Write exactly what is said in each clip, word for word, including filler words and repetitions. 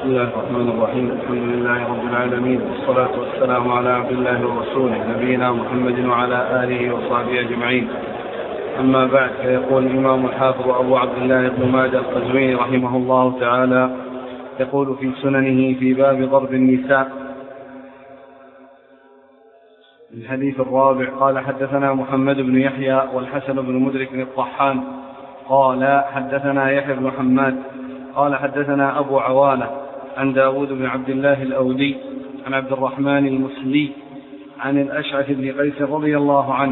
بسم الله الرحمن الرحيم. الحمد لله رب العالمين، والصلاة والسلام على عبد الله ورسوله نبينا محمد وعلى آله وصحبه أجمعين. أما بعد، فيقول الإمام الحافظ أبو عبد الله بن ماجه القزويني رحمه الله تعالى يقول في سننه في باب ضرب النساء الحديث الرابع: قال حدثنا محمد بن يحيى والحسن بن مدرك الطحان قال حدثنا يحيى بن حماد قال حدثنا أبو عوانة عن داود بن عبد الله الأودي عن عبد الرحمن المسلي عن الأشعث بن قيس رضي الله عنه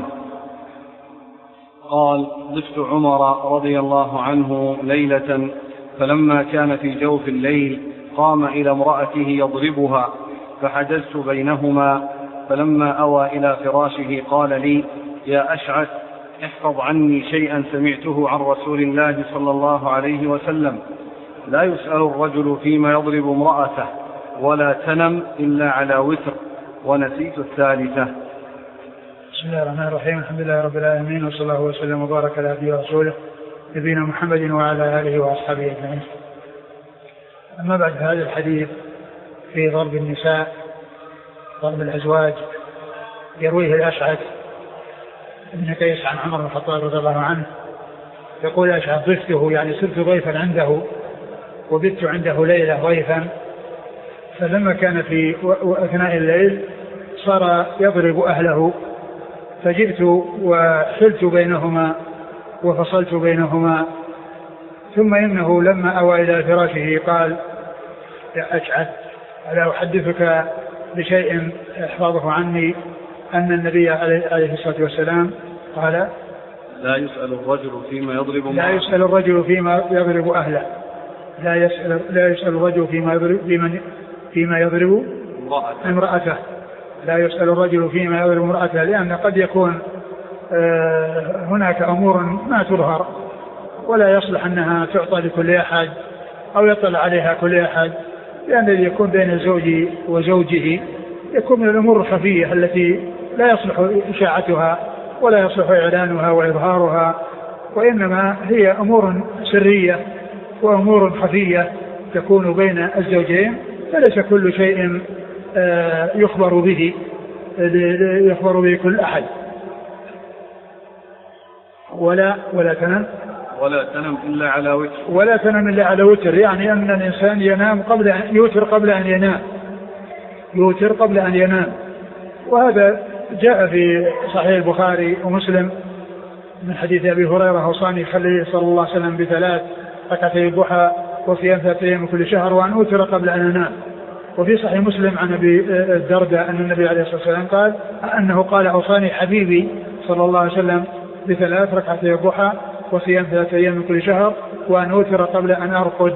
قال: ضفت عمر رضي الله عنه ليلة، فلما كان في جوف الليل قام إلى امرأته يضربها، فحجزت بينهما، فلما أوى إلى فراشه قال لي: يا أشعث، احفظ عني شيئا سمعته عن رسول الله صلى الله عليه وسلم: لا يسأل الرجل فيما يضرب امرأته ولا تنم إلا على وتر. ونسيت الثالثة. بسم الله الرحمن الرحيم. الحمد لله رب العالمين، وصلى الله وسلم وبارك على عبده ورسوله نبينا محمد وعلى آله وأصحابه أجمعين. أما بعد، هذا الحديث في ضرب النساء، ضرب الأزواج، يرويه الأشعث بن قيس عن عمر بن الخطاب رضي الله عنه يقول: أشعث ضفته، يعني صرت ضيفا عنده وبت عنده ليلة ضيفا، فلما كان في أثناء الليل صار يضرب أهله، فجئت وحلت بينهما وفصلت بينهما، ثم إنه لما أوى إلى فراشه قال: يا أشعث، ألا أحدثك بشيء احفظه عني أن النبي عليه الصلاة والسلام قال: لا يسأل الرجل فيما يضرب لا يسأل الرجل فيما يضرب أهله لا يسأل, لا يسأل الرجل فيما يضرب, فيما فيما يضرب امرأته لا يسأل الرجل فيما يضرب امرأته، لأن قد يكون هناك أمور ما تظهر ولا يصلح أنها تعطى لكل أحد أو يطلع عليها كل أحد، لأن الذي يكون بين الزوج وزوجه يكون من الأمور الخفية التي لا يصلح إشاعتها ولا يصلح إعلانها وإظهارها، وإنما هي أمور سرية وأمور خفية تكون بين الزوجين، فليس كل شيء يخبر به يخبر به كل أحد. ولا ولا تنم ولا تنم إلا على وتر ولا تنم إلا على وتر، يعني أن الإنسان ينام قبل أن يوتر قبل أن ينام يوتر قبل أن ينام وهذا جاء في صحيح البخاري ومسلم من حديث أبي هريرة: أوصاني خليل صلى الله عليه وسلم بثلاث: ركعتي الضحى وصيام ثلاثة أيام من كل شهر وأن أوتر قبل أن أنام. وفي صحيح مسلم عن أبي الدرداء أن النبي عليه الصلاة والسلام قال أنه قال: أوصاني حبيبي صلى الله عليه وسلم بثلاث: ركعتي الضحى وصيام ثلاثة أيام من كل شهر وأن أوتر قبل أن أرقد.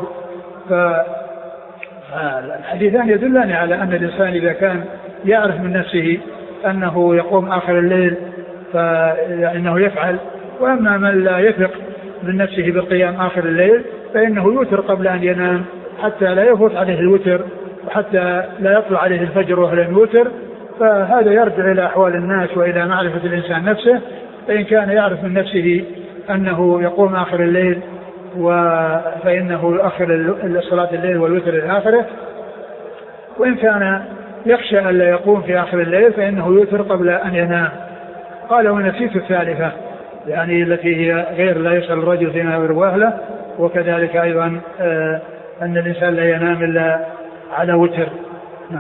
فالحديثان يدلان على أن الإنسان إذا كان يعرف من نفسه أنه يقوم آخر الليل فإنه يفعل، وأما من لا يثق من نفسه بالقيام آخر الليل فإنه يوتر قبل أن ينام حتى لا يفوت عليه الوتر وحتى لا يطلع عليه الفجر وهو لم يوتر. فهذا يرجع إلى أحوال الناس وإلى معرفة الإنسان نفسه، فإن كان يعرف من نفسه أنه يقوم آخر الليل فإنه يؤخر صلاة الليل والوتر إلى آخره، وإن كان يخشى أن لا يقوم في آخر الليل فإنه يوتر قبل أن ينام. قال: ونسيت الثالثة، يعني التي هي غير لا يسأل الرجل فيما يضرب أهله، وكذلك أيضا آه أن الإنسان لا ينام إلا على وتر. نعم.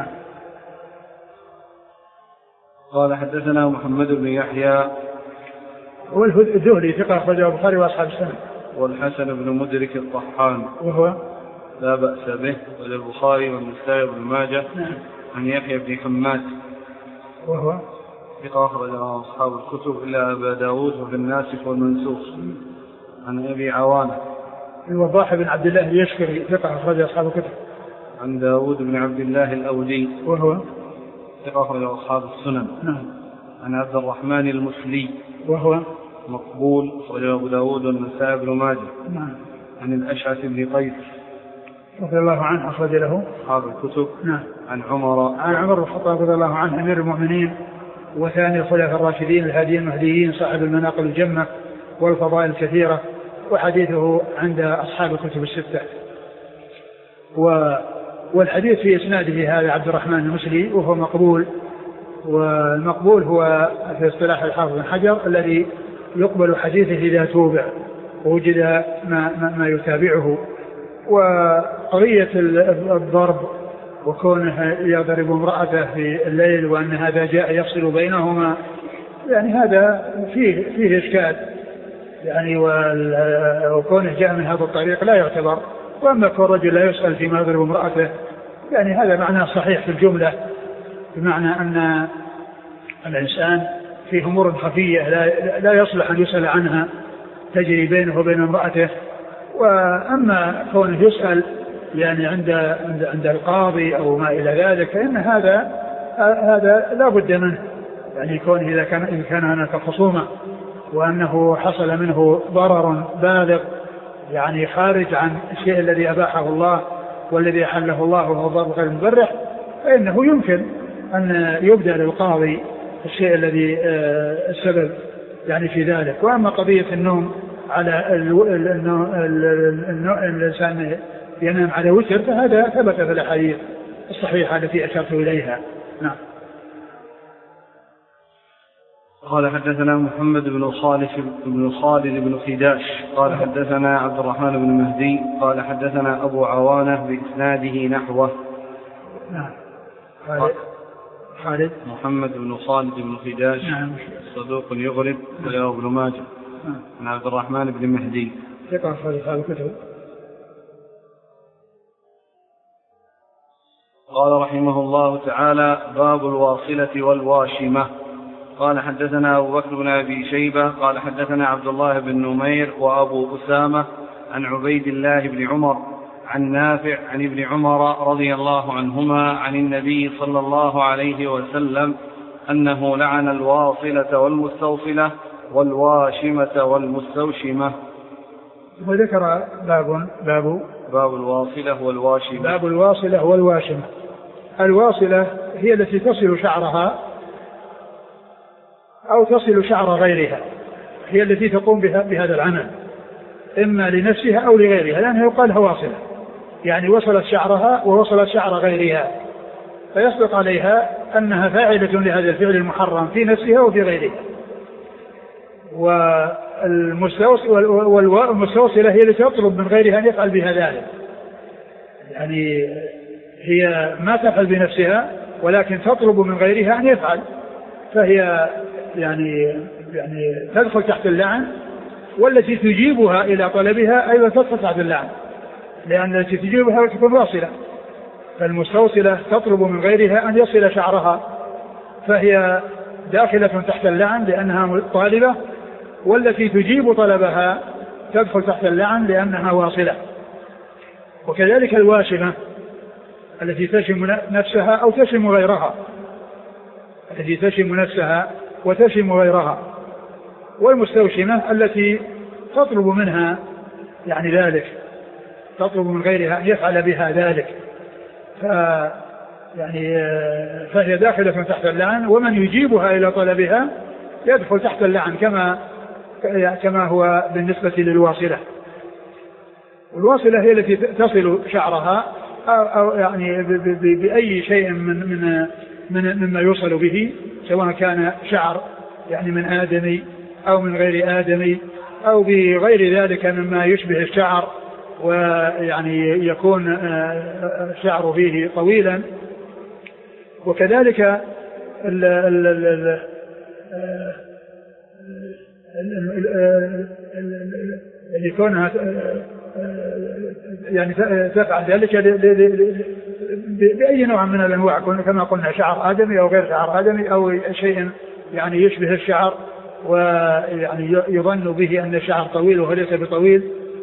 قال: حدثنا محمد بن يحيى والذهلي ثقة أخرجه البخاري وأصحاب السنة، والحسن بن مدرك الطحان وهو لا بأس به، والبخاري والنسائي بن ماجه. نعم. عن يحيى بن حماد وهو ثقة أخرجه أصحاب الكتب إلا أبا داود وفي الناسخ والمنسوخ. عن أبي عوانة الوضاح بن عبد الله اليشكري ثقة أخرجه أصحاب الكتب. عن داود بن عبد الله الأودي وهو ثقة أخرجه أصحاب السنن. نعم. عن عبد الرحمن المسلي وهو مقبول أخرجه أبو داود والنسائي بن ماجه. نعم. عن الأشعث بن قيس رضي الله عنه أخرج له أصحاب الكتب. نعم. عن عمر عن عمر بن الخطاب رضي الله عنه أمير المؤمنين وثاني الخلفاء الراشدين الهاديين المهديين صاحب المناقب الجمة والفضائل الكثيرة، وحديثه عند أصحاب الكتب الستة. والحديث في إسناده هذا عبد الرحمن المسلي وهو مقبول، والمقبول هو في اصطلاح الحافظ بن حجر الذي يقبل حديثه إذا توبع ووجد ما, ما, ما يتابعه. وقضية الضرب وكونه يضرب امرأته في الليل وأن هذا جاء يفصل بينهما يعني هذا فيه, فيه إشكال يعني، وكونه جاء من هذا الطريق لا يعتبر. وأما كون رجل لا يسأل فيما يضرب امرأته يعني هذا معناه صحيح في الجملة، بمعنى أن الإنسان في أمور خفية لا, لا يصلح أن يسأل عنها تجري بينه وبين امرأته. وأما كونه يسأل يعني عند عند القاضي أو ما إلى ذلك فإن هذا هذا لا بد منه، يعني كونه إذا كان إذا كان هناك خصومة وأنه حصل منه ضرر بالغ يعني خارج عن الشيء الذي أباحه الله والذي أحله الله وهو ضرر غير مبرح، فإنه يمكن أن يبدأ للقاضي الشيء الذي السبب يعني في ذلك. وأما قضية النوم على الإنسان ينام على وتر فهذا ثبت في الأحاديث الصحيحة التي أشرت إليها. نعم. قال حدثنا محمد بن خالد بن خالد بن خداش قال حدثنا عبد الرحمن بن مهدي قال حدثنا أبو عوانة بإسناده نحوه. نعم. خالد خالد محمد بن خالد بن خداش نعم. صدوق يغرب وله ابن ماجه عن عبد الرحمن بن مهدي ثقة في هذا الكتب. قال رحمه الله تعالى باب الواصلة والواشمة. قال حدثنا أبو بكر بن أبي شيبة قال حدثنا عبد الله بن نمير وأبو أسامة عن عبيد الله بن عمر عن نافع عن ابن عمر رضي الله عنهما عن النبي صلى الله عليه وسلم أنه لعن الواصلة والمستوصلة والواشمة والمستوشمة. وذكر باب باب باب الواصلة والواشمة. باب الواصلة والواشمة. الواصلة هي التي تصل شعرها أو تصل شعر غيرها، هي التي تقوم بها بهذا العمل إما لنفسها أو لغيرها، لأنها يقال لها واصلة يعني وصلت شعرها ووصلت شعر غيرها، فيصدق عليها أنها فاعلة لهذا الفعل المحرم في نفسها وفي غيرها. والمستوصلة هي التي تطلب من غيرها أن يفعل بها ذلك، يعني هي ما تفعل بنفسها ولكن تطلب من غيرها أن يفعل، فهي يعني يعني تدخل تحت اللعن. والتي تجيبها إلى طلبها أيضا تدخل تحت اللعن، لأن التي تجيبها تكون واصلة، فالمستوصلة تطلب من غيرها أن يصل شعرها فهي داخلة تحت اللعن لأنها طالبة، والتي تجيب طلبها تدخل تحت اللعن لأنها واصلة. وكذلك الواشمة التي تشم نفسها أو تشم غيرها، التي تشم نفسها وتشم غيرها. والمستوشمة التي تطلب منها يعني ذلك، تطلب من غيرها أن يفعل بها ذلك، ف يعني فهي داخلة تحت اللعن، ومن يجيبها إلى طلبها يدخل تحت اللعن كما كما هو بالنسبة للواصلة. والواصلة هي التي تصل شعرها أو, أو يعني بأي شيء من من من مما يوصل به، سواء كان شعر يعني من آدمي أو من غير آدمي أو بغير ذلك مما يشبه الشعر ويعني يكون الشعر فيه طويلا. وكذلك ال ال ال اللي كونها يعني تفعل ذلك بأي نوع من الأنواع، كما قلنا شعر آدمي أو غير شعر آدمي أو شيء يعني يشبه الشعر ويعني يظن به أن الشعر طويل وهو ليس بطويل.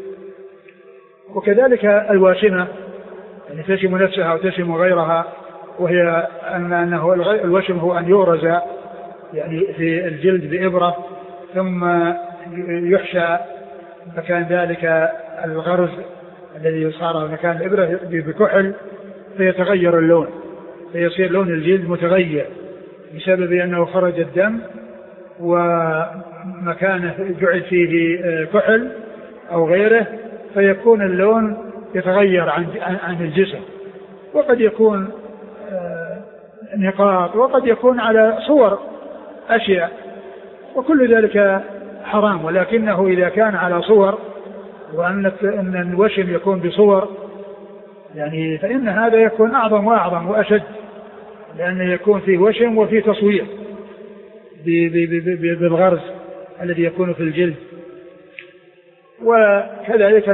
وكذلك الواشمة يعني تشم نفسها وتشم غيرها، وهي أنه الوشم هو أن يغرز يعني في الجلد بإبرة ثم يحشى مكان ذلك الغرز الذي صار مكان الإبرة بكحل فيتغير اللون، فيصير لون الجلد متغير بسبب أنه خرج الدم ومكانه جعل فيه كحل أو غيره، فيكون اللون يتغير عن عن الجسم وقد يكون نقاط، وقد يكون على صور أشياء، وكل ذلك حرام. ولكنه إذا كان على صور، وأن الوشم يكون بصور يعني، فإن هذا يكون أعظم وأعظم وأشد، لأنه يكون فيه وشم وفيه تصوير بالغرز الذي يكون في الجلد. وكذلك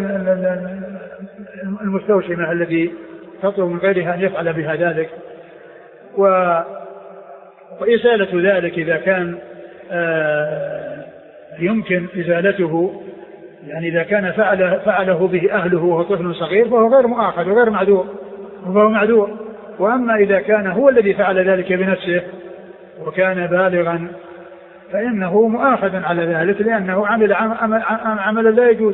المستوشمة الذي تطلب من غيرها أن يفعل بها ذلك. وإزالة ذلك إذا كان يمكن إزالته، يعني إذا كان فعله, فعله به أهله وهو طفل صغير فهو غير مؤاخذ وغير معذور، وهو معذور. وأما إذا كان هو الذي فعل ذلك بنفسه وكان بالغا فإنه مؤاخذ على ذلك، لأنه عمل عملا لا يجوز.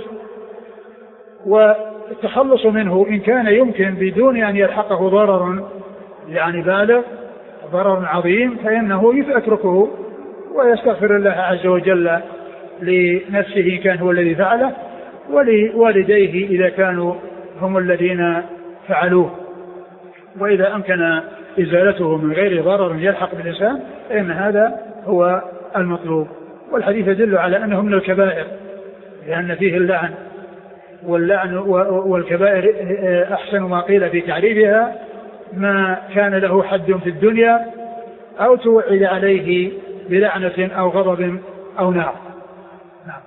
والتخلص منه إن كان يمكن بدون أن يلحقه ضرر يعني بالغ، ضرر عظيم، فإنه يتركه ويستغفر الله عز وجل لنفسه إن كان هو الذي فعله، ولوالديه إذا كانوا هم الذين فعلوه. وإذا أمكن إزالته من غير ضرر يلحق بالإنسان فإن هذا هو المطلوب. والحديث يدل على أنه من الكبائر، لأن فيه اللعن، واللعن والكبائر أحسن ما قيل في تعريفها ما كان له حد في الدنيا أو توعد عليه بلعنة أو غضب أو نار. نعم.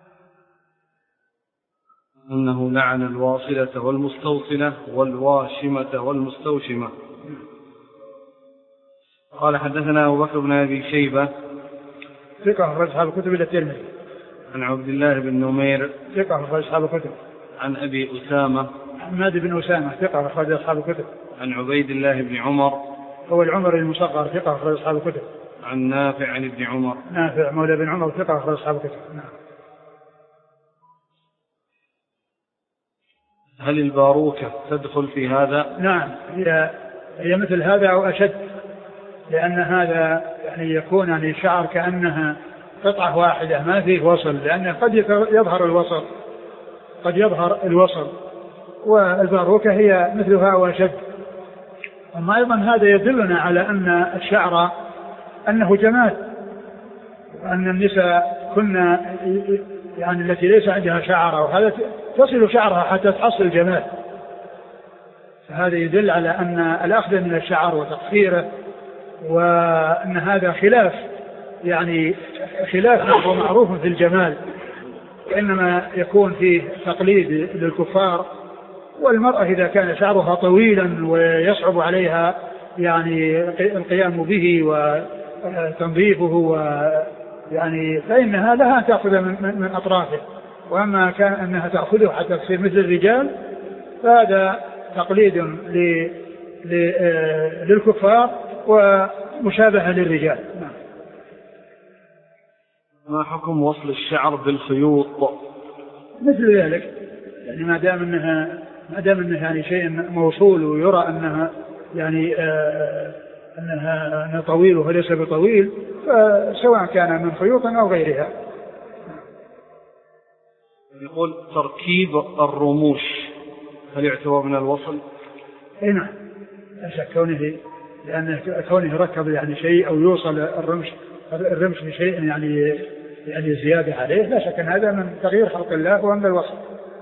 أنه لعن الواصلة والمستوصلة والواشمة والمستوشمة. قال حدثنا أبو بكر بن أبي شيبة ثقة أخرج أصحاب الكتب إلى الترمذي. عن عبد الله بن نمير ثقة أخرج أصحاب الكتب. عن أبي أسامة حماد بن أسامة ثقة أخرج أصحاب الكتب. عن عبيد الله بن عمر هو العمر المصغر ثقة أخرج أصحاب الكتب. عن نافع عن ابن عمر نافع مولى بن عمر ثقة أخرج أصحاب الكتب. نعم. هل الباروكة تدخل في هذا؟ نعم، هي هي مثل هذا أو أشد، لأن هذا يعني يكون يعني شعر كأنها قطعة واحدة ما فيه وصل، لأن قد يظهر الوصل قد يظهر الوصل والباروكة هي مثلها وأشد. أما أيضا هذا يدلنا على أن الشعر أنه جمال، وأن النساء كنا يعني التي ليس عندها شعر وهذا تصل شعرها حتى تحصل الجمال. فهذا يدل على أن الأخذ من الشعر وتقصيره وأن هذا خلاف يعني خلاف معروف في الجمال، وإنما يكون فيه تقليد للكفار. والمرأة إذا كان شعرها طويلا ويصعب عليها يعني القيام به وتنظيفه ويعني فإنها لها تأخذ من, من أطرافه. وأما كان أنها تأخذه حتى تصير مثل الرجال فهذا تقليد للكفار ومشابهة للرجال. ما حكم وصل الشعر بالخيوط؟ مثل ذلك، يعني ما دام انها ما دام انها يعني شيء موصول ويرى انها يعني آه انها أنها طويل وليس بطويل، فسواء كان من خيوط او غيرها. يقول تركيب الرموش هل يعتبر من الوصل؟ اي نعم، لا شك كونه، لأن كونه ركب يعني شيء أو يوصل الرمش الرمش بشيء يعني يعني زيادة عليه، لا شك أن هذا من تغيير خلق الله ومن الوصف.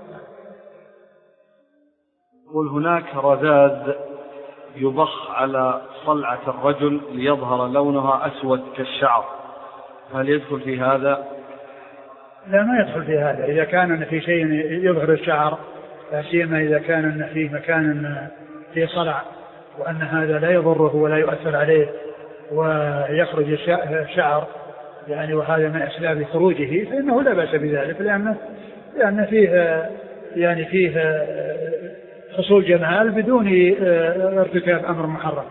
يقول هناك رذاذ يضخ على صلعة الرجل ليظهر لونها أسود كالشعر، هل يدخل في هذا؟ لا، ما يدخل في هذا. إذا كان في شيء يظهر الشعر، لا سيما إذا كان في مكان في صلع وأن هذا لا يضره ولا يؤثر عليه ويخرج الشعر يعني وهذا من أسباب خروجه، فإنه لا بأس بذلك، لأنه لأن فيه يعني فيه حصول جمال بدون ارتكاب أمر محرم.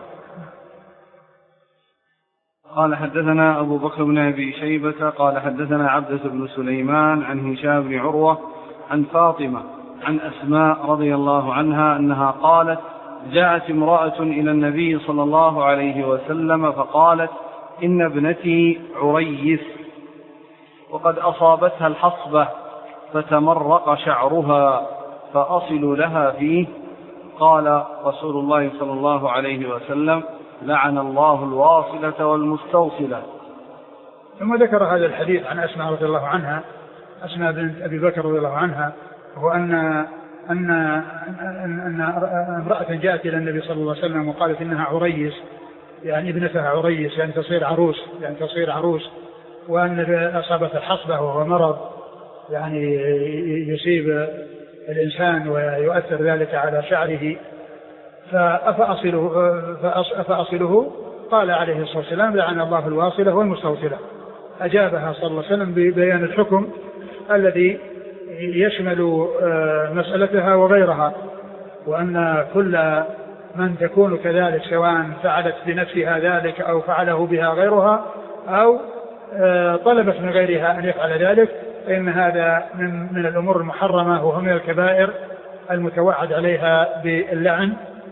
قال حدثنا أبو بكر بن أبي شيبة قال حدثنا عبدة بن سليمان عن هشام بن عروة عن فاطمة عن أسماء رضي الله عنها أنها قالت جاءت امرأة إلى النبي صلى الله عليه وسلم فقالت إن ابنتي عريس وقد أصابتها الحصبة فتمرق شعرها فأصل لها فيه، قال رسول الله صلى الله عليه وسلم: لعن الله الواصلة والمستوصلة. ثم ذكر هذا الحديث عن أسماء رضي الله عنها، أسماء بنت أبي بكر رضي الله عنها، وهو أن أن أن امرأة جاءت إلى النبي صلى الله عليه وسلم وقالت إنها عريس، يعني ابنتها عريس، يعني تصير عروس، يعني تصير عروس، وأن أصابت الحصبة وهو مرض يعني يصيب الإنسان ويؤثر ذلك على شعره، فأفأصله, فأفأصله قال عليه الصلاة والسلام: لعن الله الواصلة والمستوصلة. أجابها صلى الله عليه وسلم ببيان الحكم الذي يشمل مسألتها وغيرها، وأن كل من تكون كذلك سواء فعلت بنفسها ذلك أو فعله بها غيرها أو طلبت من غيرها أن يفعل ذلك، فإن هذا من, من الأمور المحرمة وهو من الكبائر المتوعد عليها باللعن.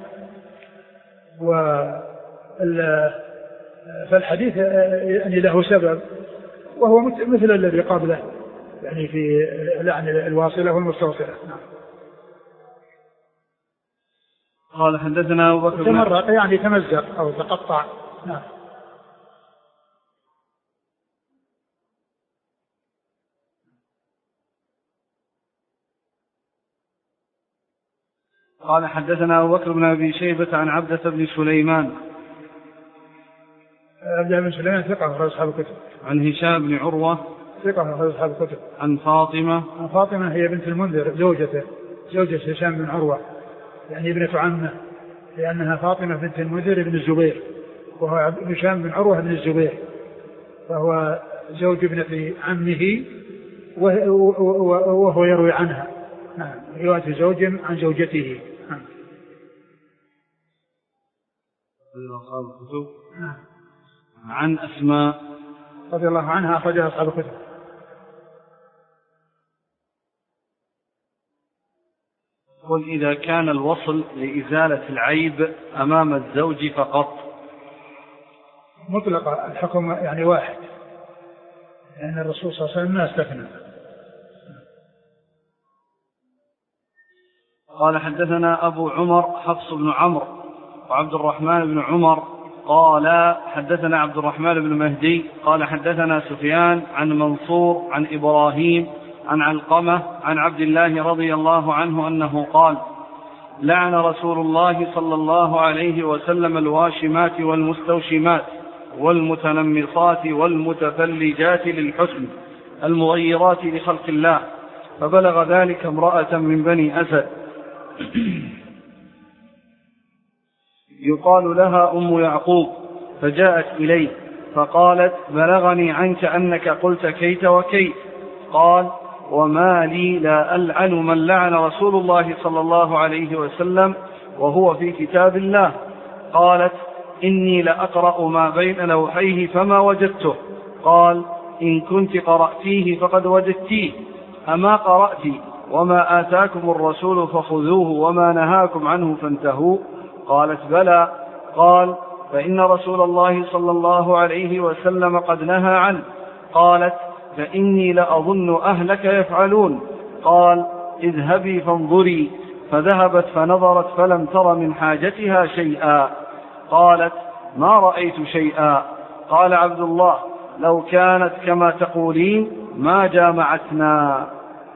فالحديث يعني له سبب وهو مثل الذي قبله، يعني في لعن الواصلة والمستوصلة. نعم. قال حدثنا أبو بكر تمرق يعني تمزق أو تقطع. نعم. قال حدثنا أبو بكر بن أبي شيبة عن عبدة بن سليمان. عبدة بن سليمان ثقة أخرج أصحاب الكتب. عن هشام بن عروة ثقة أخرج أصحاب الكتب. عن فاطمة. عن فاطمة هي بنت المنذر زوجته، زوجة هشام بن عروة، يعني ابنة عمه، لأنها فاطمة بنت المنذر بن الزبير، وهو هشام بن عروة بن الزبير، فهو زوج ابنة عمه وهو يروي عنها. نعم. رواية زوج عن زوجته. نعم. عن أسماء رضي الله عنها أخرجها أصحاب الكتب. قل إذا كان الوصل لإزالة العيب أمام الزوج فقط. مطلق الحكم يعني واحد، لأن يعني الرسول صلى الله عليه وسلم ما استثنى. قال حدثنا أبو عمر حفص بن عمرو وعبد الرحمن بن عمر قال حدثنا عبد الرحمن بن مهدي قال حدثنا سفيان عن منصور عن إبراهيم عن علقمة عن عبد الله رضي الله عنه أنه قال: لعن رسول الله صلى الله عليه وسلم الواشمات والمستوشمات والمتنمصات والمتفلجات للحسن المغيرات لخلق الله، فبلغ ذلك امرأة من بني أسد يقال لها أم يعقوب، فجاءت إليه فقالت: بلغني عنك أنك قلت كيت وكيت. قال: وما لي لا ألعن من لعن رسول الله صلى الله عليه وسلم وهو في كتاب الله. قالت: إني لأقرأ ما بين لوحيه فما وجدته. قال: إن كنت قرأتيه فقد وجدتيه، أما قرأت وما آتاكم الرسول فخذوه وما نهاكم عنه فانتهوا؟ قالت: بلى. قال: فإن رسول الله صلى الله عليه وسلم قد نهى عنه. قالت: فإني لأظن أهلك يفعلون. قال: اذهبي فانظري. فذهبت فنظرت فلم تر من حاجتها شيئا. قالت: ما رأيت شيئا. قال عبد الله: لو كانت كما تقولين ما جامعتنا.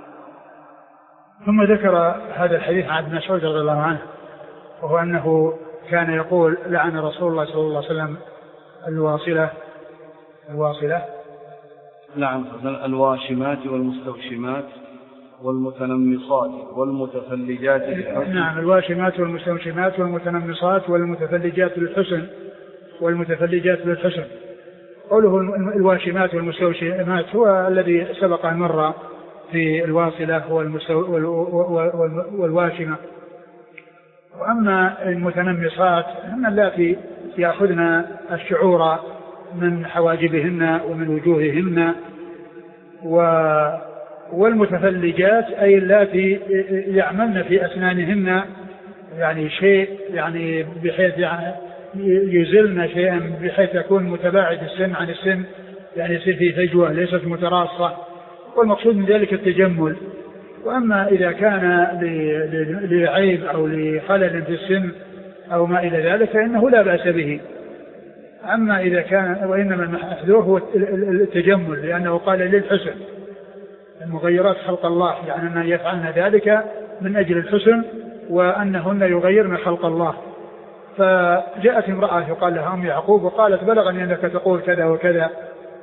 ثم ذكر هذا الحديث عن ابن مسعود رضي الله عنه، وهو أنه كان يقول: لعن رسول الله صلى الله عليه وسلم الواصلة الواصلة لعن الواشمات والمستوشمات والمتنمصات والمتفلجات للحسن. نعم، الواشمات والمستوشمات والمتنمصات والمتفلجات للحسن والمتفلجات للحسن. قوله الواشمات والمستوشمات هو الذي سبق أن مر في الواصلة والواشمة. وأما المتنمصات هم اللاتي يأخذن الشعور من حواجبهن ومن وجوههن، والمتفلجات أي اللاتي يعملن في أسنانهن يعني شيء يعني بحيث يعني يزلن شيئا بحيث يكون متباعد السن عن السن، يعني يصير في فجوة ليست متراصة، والمقصود من ذلك التجمل وأما إذا كان لعيب أو لخلل في السن أو ما إلى ذلك فإنه لا بأس به. أما إذا كان وإنما المحذور هو التجمل، لأنه قال للحسن، المغيرات خلق الله، يعني أن يفعلن ذلك من أجل الحسن وأنهن يغيرن خلق الله. فجاءت امرأة يقال لها أم يعقوب وقالت بلغني أنك تقول كذا وكذا،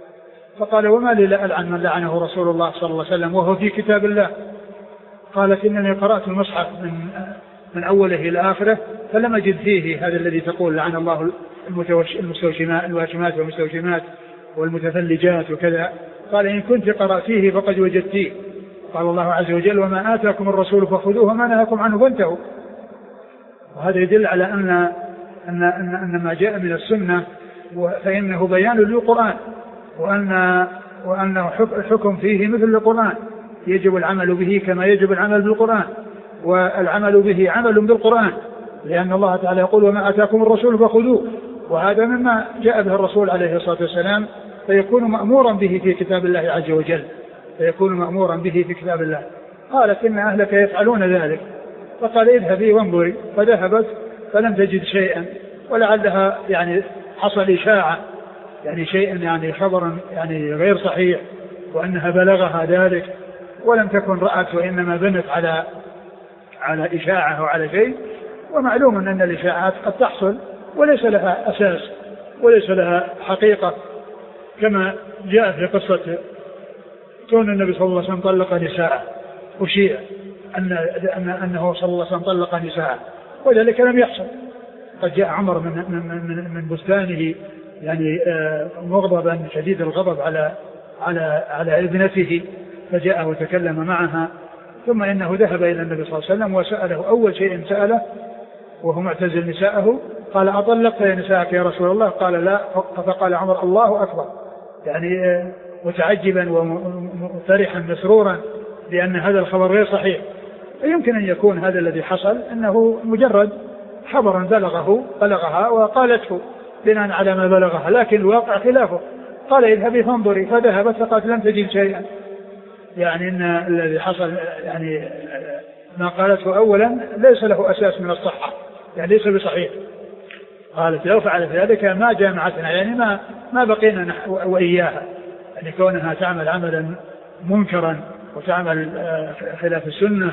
فقال وما لي لا ألعن من لعنه رسول الله صلى الله عليه وسلم وهو في كتاب الله. قالت إنني قرأت المصحف من, من أوله إلى آخره فلم أجد فيه هذا الذي تقول لعن الله المستوشمات الواشمات والمستوشمات والمتفلجات وكذا. قال إن كنت قرأتيه فقد وجدتيه. قال الله عز وجل وما آتاكم الرسول فخذوه وما نهاكم عنه فانتهوا. وهذا يدل على أن, أن, أن, أن ما جاء من السنة فإنه بيان للقرآن، وأن وأنه حكم فيه مثل القرآن، يجب العمل به كما يجب العمل بالقرآن، والعمل به عمل بالقرآن، لأن الله تعالى يقول وما آتاكم الرسول فخذوه، وهذا مما جاء به الرسول عليه الصلاة والسلام، فيكون مأمورا به في كتاب الله عز وجل، فيكون مأمورا به في كتاب الله. قالت إن أهلك يفعلون ذلك، فقال اذهبي وانظري، فذهبت فلم تجد شيئا، ولعلها يعني حصل إشاعة، يعني شيء يعني خبر يعني غير صحيح، وأنها بلغها ذلك ولم تكن رأت وإنما بنت على على إشاعة أو على شيء. ومعلوم أن الإشاعات قد تحصل وليس لها أساس وليس لها حقيقة، كما جاء في قصة كون النبي صلى الله عليه وسلم طلق نساء، وشيء أن أنه صلى الله عليه وسلم طلق نساء، وذلك لم يحصل. قد جاء عمر من من من, من بستانه يعني مغضبا شديد الغضب على على على ابنته، فجاء وتكلم معها، ثم إنه ذهب إلى النبي صلى الله عليه وسلم وسأله أول شيء سأله وهو معتزل نساءه، قال أطلقت يا نساءك يا رسول الله؟ قال لا. فقال عمر الله أكبر، يعني متعجبا وفرحا مسرورا لأن هذا الخبر غير صحيح. يمكن أن يكون هذا الذي حصل أنه مجرد خبر بلغه بلغها وقالته بناء على ما بلغها، لكن الواقع خلافه. قال اذهبي فانظري، فذهبت فقالت لم تجد شيئا، يعني إن الذي حصل يعني ما قالته أولا ليس له أساس من الصحة، يعني ليس بصحيح. قالت لو فعلت ذلك ما جامعتنا، يعني ما ما بقينا وإياها، يعني كونها تعمل عملا منكرا وتعمل خلاف السنة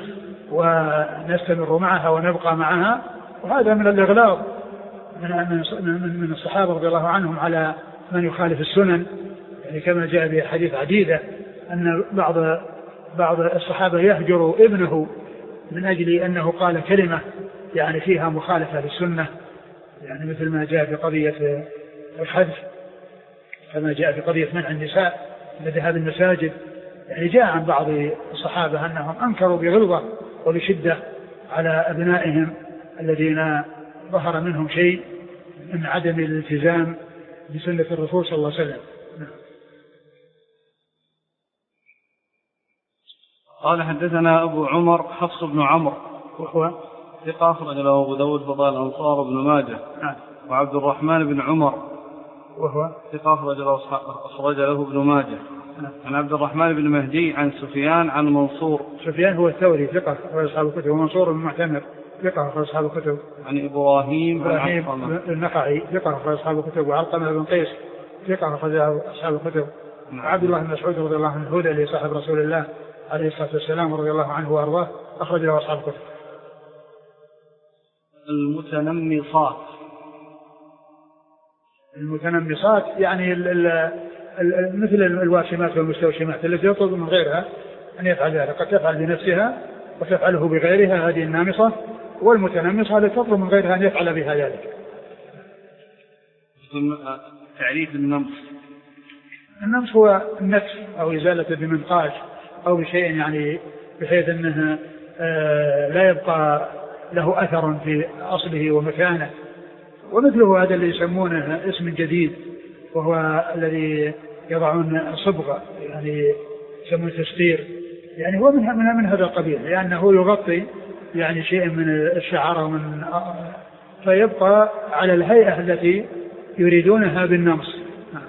ونستمر معها ونبقى معها، وهذا من الإغلاظ من من من الصحابة رضي الله عنهم على من يخالف السنن، يعني كما جاء في حديث عديدة أن بعض بعض الصحابة يهجر ابنه من أجل أنه قال كلمة يعني فيها مخالفة للسنة، يعني مثل ما جاء في قضية الحذف، كما جاء في قضية منع النساء من ذهاب المساجد. يعني جاء عن بعض الصحابة أنهم أنكروا بغلظة وبشدة على أبنائهم الذين ظهر منهم شيء من عدم الالتزام بسنة الرسول صلى الله عليه وسلم. قال حدثنا أبو عمر حفص بن عمرو وهو ثقة أخرج له أبو داود فضائل الأنصار بن ماجه. نعم. وعبد الرحمن بن عمر وهو ثقة أخرج له أخرج له ابن ماجه. نعم. عن عبد الرحمن بن مهدي عن سفيان عن منصور. سفيان هو الثوري ثقة أخرج أصحاب الكتب، ومنصور بن معتمر ثقة أخرج أصحاب الكتب. عن إبراهيم إبراهيم النخعي ثقة أخرج أصحاب الكتب. وعلقمة بن قيس ثقة أخرج أصحاب الكتب. وعبد الله بن مسعود رضي الله عنه الهذلي صاحب رسول الله عليه الصلاة والسلام رضي الله عنه وأرضاه أخرج له أصحاب الكتب. المتنمصات المتنمصات يعني ال ال ال مثل الواشمات والمستوشمات التي يطلب من غيرها أن يفعل ذلك، قد تفعل بنفسها وتفعله بغيرها، هذه النامصة. والمتنمصة التي تطلب من غيرها أن يفعل بها ذلك. تعريف النمص: النمص هو النتف أو إزالة بمنقاش أو بشيء يعني بحيث أنه لا يبقى له أثر في أصله ومكانه. ومثله هذا اللي يسمونه اسم جديد، وهو الذي يضعون صبغة يعني يسمونه تستير، يعني هو من من, من هذا القبيل، لأنه يغطي يعني شيء من الشعر ومن فيبقى على الهيئة التي يريدونها بالنمص.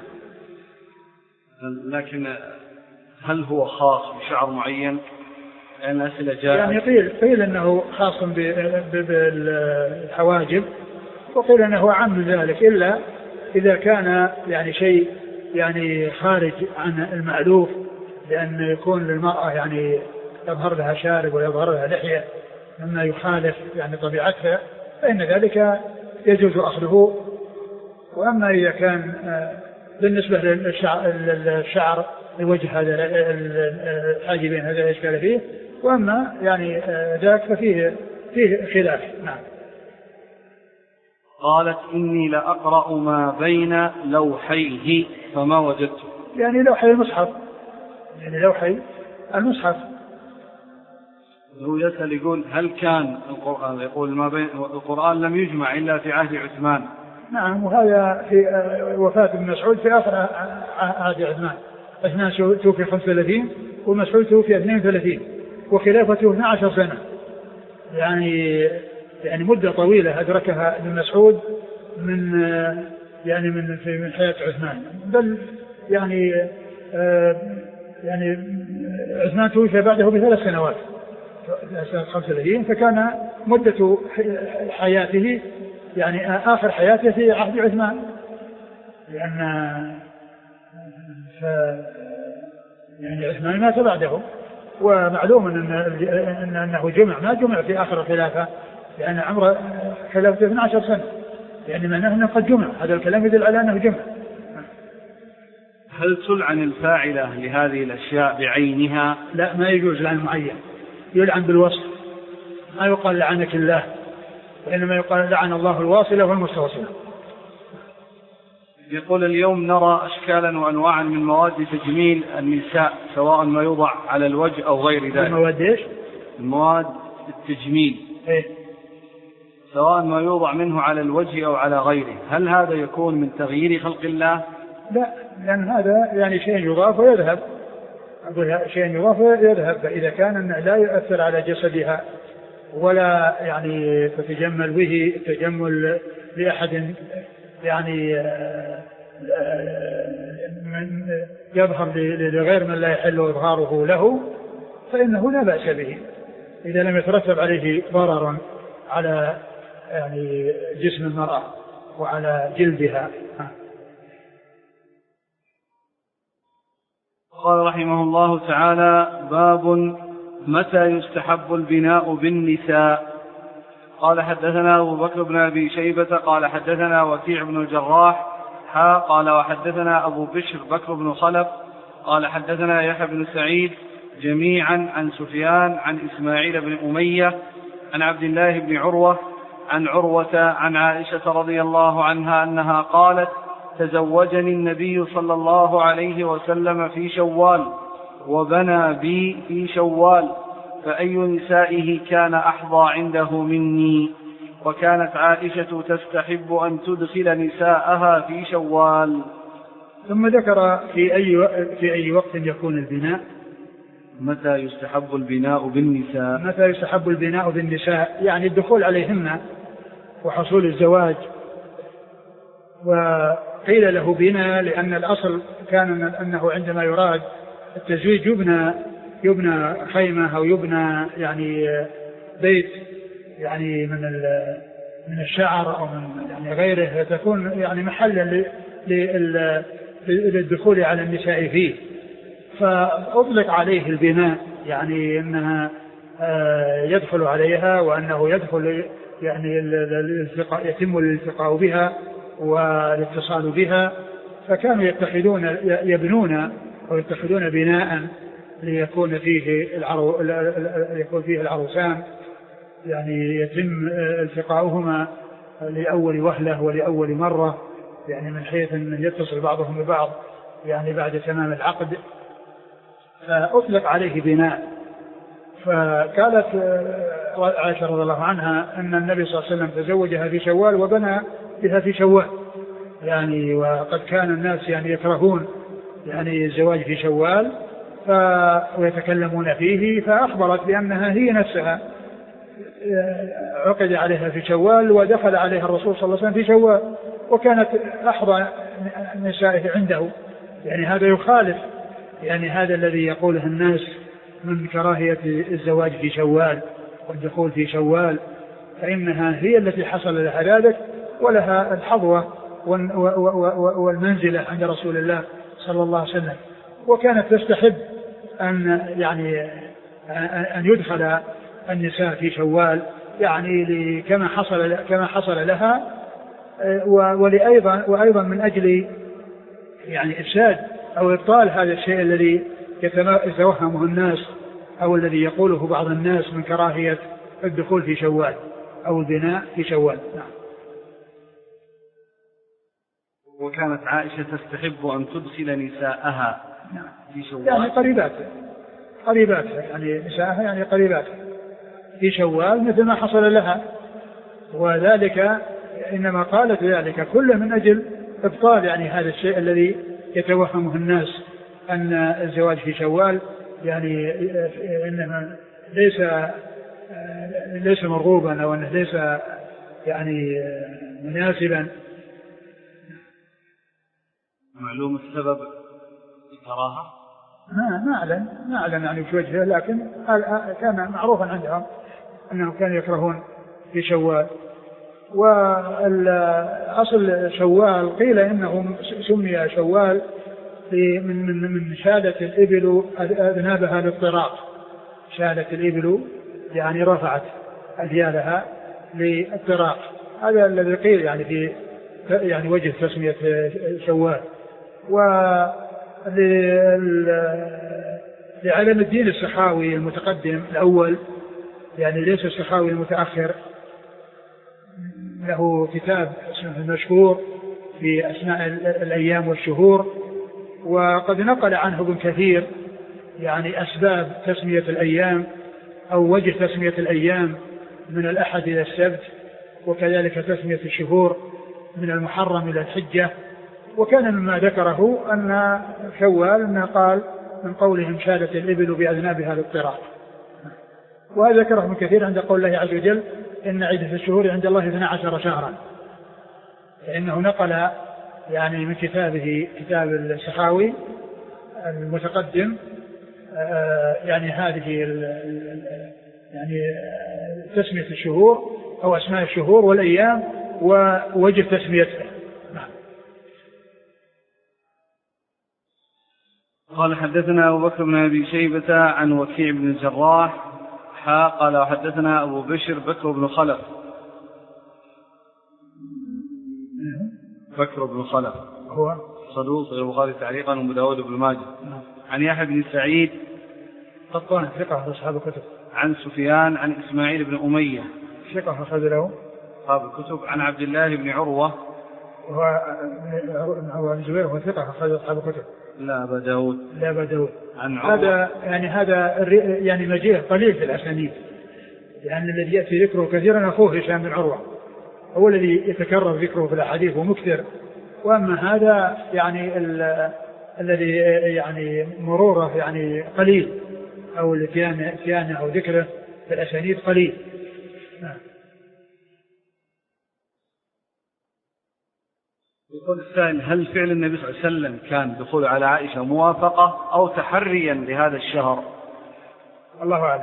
لكن هل هو خاص بشعر معين؟ يعني الأسئلة جاءت يعني قيل, قيل أنه خاص بالحواجب، وقيل أنه عام ذلك، إلا إذا كان يعني شيء يعني خارج عن المألوف، لأن يكون للمرأة يعني يظهر لها شارب ويظهر لها لحية مما يخالف يعني طبيعتها، فإن ذلك يجوز أخذه. وأما إذا كان بالنسبة للشعر لوجه هذا الحاجبين هذا إشكال فيه، وأما يعني ذاك ففيه فيه خلاف. نعم. قالت إني لأقرأ ما بين لوحيه فما وجدته. يعني لوحي المصحف، يعني لوحي المصحف. هو يسأل يقول هل كان القرآن، يقول ما بين القرآن لم يجمع إلا في عهد عثمان. نعم، وهذا في وفاة ابن مسعود في آخر عهد عثمان. عثمان توفي خمسة وثلاثين ومسعود توفي اثنين وثلاثين وخلافته اثنتي عشرة سنة، يعني يعني مدة طويلة أدركها ابن مسعود من يعني من في من حياة عثمان. بل يعني آه يعني عثمان توفي بعده بثلاث سنوات سنة خمسة وثلاثين، فكان مدة حياته يعني آخر حياته في عهد عثمان، لأن ف يعني عثمان مات بعده، ومعلوم أن أن أنه جمع ما جمع في آخر الخلافة، لأن عمره خلافته اثنتي عشرة سنة، يعني معناه أنه قد جمع. هذا الكلام يدل على أنه جمع. هل تلعن الفاعلة لهذه الأشياء بعينها؟ لا، ما يجوز لعن معين، يلعن بالوصف، ما يقال لعنك الله، وإنما يقال لعن الله الواصلة والمستوصلة. يقول اليوم نرى أشكالا وأنواعا من مواد تجميل النساء، سواء ما يوضع على الوجه أو غير ذلك. المواد إيش؟ المواد التجميل إيه؟ سواء ما يوضع منه على الوجه أو على غيره، هل هذا يكون من تغيير خلق الله؟ لا، لأن هذا يعني شيء يضاف ويذهب، أقول شيء يضاف ويذهب، فإذا كان لا يؤثر على جسدها ولا يعني تتجمل به التجمل لأحد يعني يظهر لغير من لا يحل إظهاره له، فإنه لا بأس به إذا لم يترتب عليه ضرر على يعني جسم المرأة وعلى جلدها. قال رحمه الله تعالى: باب متى يستحب البناء بالنساء. قال حدثنا أبو بكر بن أبي شيبة قال حدثنا وكيع بن الجراح حا قال وحدثنا أبو بشر بكر بن خلف قال حدثنا يحيى بن سعيد جميعا عن سفيان عن إسماعيل بن أمية عن عبد الله بن عروة عن عروة عن عائشة رضي الله عنها أنها قالت: تزوجني النبي صلى الله عليه وسلم في شوال وبنى بي في شوال، فأي نسائه كان أحظى عنده مني؟ وكانت عائشة تستحب أن تدخل نساءها في شوال. ثم ذكر في أي في أي وقت يكون البناء. متى يستحب البناء بالنساء؟ متى يستحب البناء بالنساء يعني الدخول عليهن وحصول الزواج. وقيل له بناء لأن الأصل كان أنه عندما يراد التزويج يبنى يبنى خيمة أو يبنى يعني بيت يعني من من الشعر أو من يعني غيره، تكون يعني محلا للدخول على النساء فيه، فأطلق عليه البناء يعني أنها يدخل عليها وأنه يدخل يعني يتم الالتقاء بها والاتصال بها، فكانوا يتخذون يبنون أو يتخذون بناء ليكون فيه العرو يكون فيه العروسان يعني يتم التقاؤهما لأول وهلة ولأول مرة، يعني من حيث أن يتصل بعضهم ببعض يعني بعد تمام العقد، فأطلق عليه بناء. فقالت عائشة رضي الله عنها أن النبي صلى الله عليه وسلم تزوجها في شوال وبنى بها في شوال، يعني وقد كان الناس يعني يكرهون يعني الزواج في شوال ويتكلمون فيه، فأخبرت بأنها هي نفسها عقد عليها في شوال ودخل عليها الرسول صلى الله عليه وسلم في شوال وكانت أحظى نسائه عنده. يعني هذا يخالف يعني هذا الذي يقوله الناس من كراهية الزواج في شوال والدخول في شوال، فإنها هي التي حصل لها ذلك ولها الحظوة والمنزلة عند رسول الله صلى الله عليه وسلم، وكانت تستحب أن يعني أن يدخل النساء في شوال يعني كما حصل كما حصل لها، ولأيضا وأيضا من أجل يعني إفساد أو إبطال هذا الشيء الذي يتوهمه الناس أو الذي يقوله بعض الناس من كراهية الدخول في شوال أو البناء في شوال. نعم. وكانت عائشة تستحب أن تدخل نساءها في شوال، يعني قريباتها قريباتها يعني نساءها يعني قريباتها في شوال مثل ما حصل لها، وذلك إنما قالت ذلك كل من أجل إبطال يعني هذا الشيء الذي يتوهمه الناس أن الزواج في شوال يعني إنما ليس ليس مرغوبا أو أنه ليس يعني مناسبا. معلوم السبب الكراهة؟ ما ما أعلم ما أعلم يعني في وجهه، لكن كان معروفا عندهم أنهم كانوا يكرهون في شوال. والأصل شوال قيل إنه سمي شوال من من من شادة الإبل أذنابها للطراق، شادة الإبل يعني رفعت أذيالها للطراق، هذا الذي قيل يعني في يعني وجه تسمية شوال. ولعلم الدين السخاوي المتقدم الأول يعني ليس السخاوي المتأخر، له كتاب اسمه المشهور في أسماء الأيام والشهور، وقد نقل عنه ابن كثير يعني أسباب تسمية الأيام أو وجه تسمية الأيام من الأحد إلى السبت، وكذلك تسمية الشهور من المحرم إلى الحجة. وكان مما ذكره أن شوال أنه قال من قولهم شادت الإبل بأذنابها للطراق، وهذا ذكره ابن كثير عند قول الله عز وجل إن عدة الشهور عند الله اثنا عشر شهرا، فإنه نقل يعني من كتابه كتاب السخاوي المتقدم يعني هذه يعني تسمية الشهور أو أسماء الشهور والأيام ووجه تسميتها. قال حدثنا أبو بكر بن أبي شيبة عن وكيع بن الجراح حا قال وحدثنا أبو بشر بكر بن خلف بكر بن خلف هو صدوق البخاري تعليقا وأبو داود بن ماجه عن يحيى بن سعيد قطان ثقة أصحاب الكتب عن سفيان عن إسماعيل بن أمية ثقة أخرج له أصحاب الكتب عن عبد الله بن عروة وهو الزبير هو ثقة أخرج أصحاب الكتب لا أبا داود لا أبا داود عن هذا يعني هذا يعني مجيء قليل في الأسانيد، لأن الذي يأتي ذكره كثيرا أخوه هشام بن عروة هو الذي يتكرر ذكره في الأحاديث ومكثر، وأما هذا يعني الذي يعني مروره يعني قليل أو الاتيان أو ذكره في الأسانيد قليل. نعم. يقول السائل هل فعل النبي صلى الله عليه وسلم كان دخول على عائشة موافقة أو تحريا لهذا الشهر؟ الله أعلم.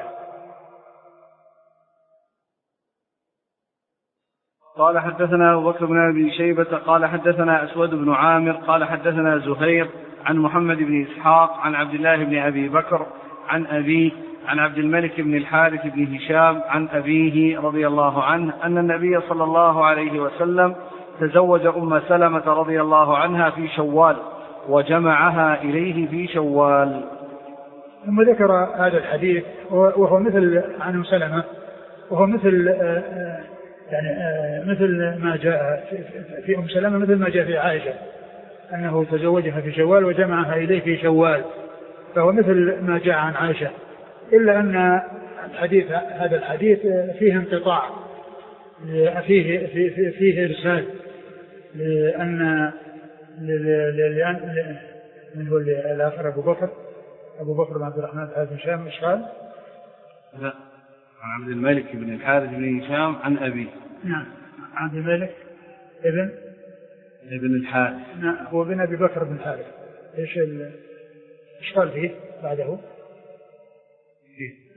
قال حدثنا أبو بكر بن أبي شيبة قال حدثنا أسود بن عامر قال حدثنا زهير عن محمد بن إسحاق عن عبد الله بن أبي بكر عن أبيه عن عبد الملك بن الحارث بن هشام عن أبيه رضي الله عنه أن النبي صلى الله عليه وسلم تزوج أم سلمة رضي الله عنها في شوال وجمعها إليه في شوال. ثم ذكر هذا الحديث وهو مثل عن أم سلمة وهو مثل يعني مثل ما جاء في أم سلمة مثل ما جاء في عائشة أنه تزوجها في شوال وجمعها إليه في شوال، فهو مثل ما جاء عن عائشة، إلا أن الحديث هذا الحديث فيه انقطاع فيه فيه فيه إرسال، لأن لأن من هو الآخر أبو بكر أبو بكر بن عبد الرحمن بن حارث بن هشام إيش قال؟ لا عن عبد الملك بن الحارث بن هشام عن أبيه. نعم عبد الملك ابن ابن الحارث. نعم هو ابن أبي بكر بن الحارث. إيش ال إيش قال فيه بعده؟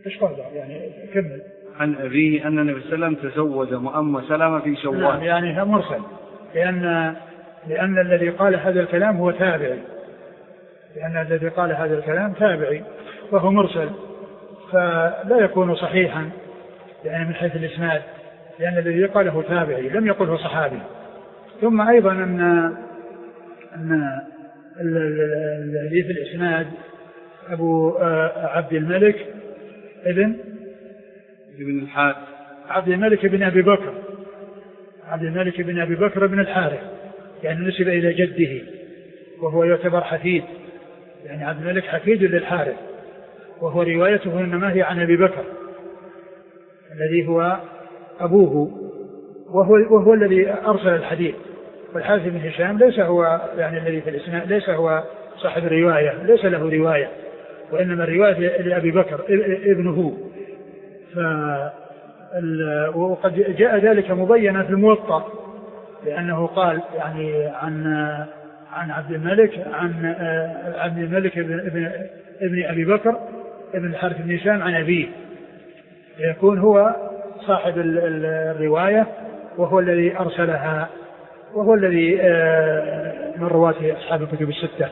إيش قال يعني كمل. عن أبيه أن النبي صلى الله عليه وسلم تزوج أم سلمة في شوال. نعم يعني مرسل، لأن لأن الذي قال هذا الكلام هو تابعي، لأن الذي قال هذا الكلام تابعي وهو مرسل، فلا يكون صحيحا يعني من حيث الإسناد، لأن الذي قاله تابعي لم يقله صحابي. ثم أيضا أن أن الذي في الإسناد أبو عبد الملك ابن ابن الحارث عبد الملك بن أبي بكر عبد الملك بن أبي بكر بن الحارث، يعني نسب إلى جده وهو يعتبر حفيد، يعني عبد الملك حفيد للحارث، وهو روايته إنما هي عن أبي بكر الذي هو أبوه، وهو, وهو الذي أرسل الحديث. والحارث بن هشام ليس هو يعني الذي في الإسناد، ليس هو صاحب الرواية، ليس له رواية، وإنما الرواية لأبي بكر ابنه. ف وقد جاء ذلك مبينا في الموطأ، لأنه قال يعني عن عن عبد الملك عن عبد الملك ابن, ابن, ابن أبي بكر ابن الحارث بن هشام عن أبيه، يكون هو صاحب الرواية وهو الذي أرسلها، وهو الذي من رواة أصحاب الكتب الستة.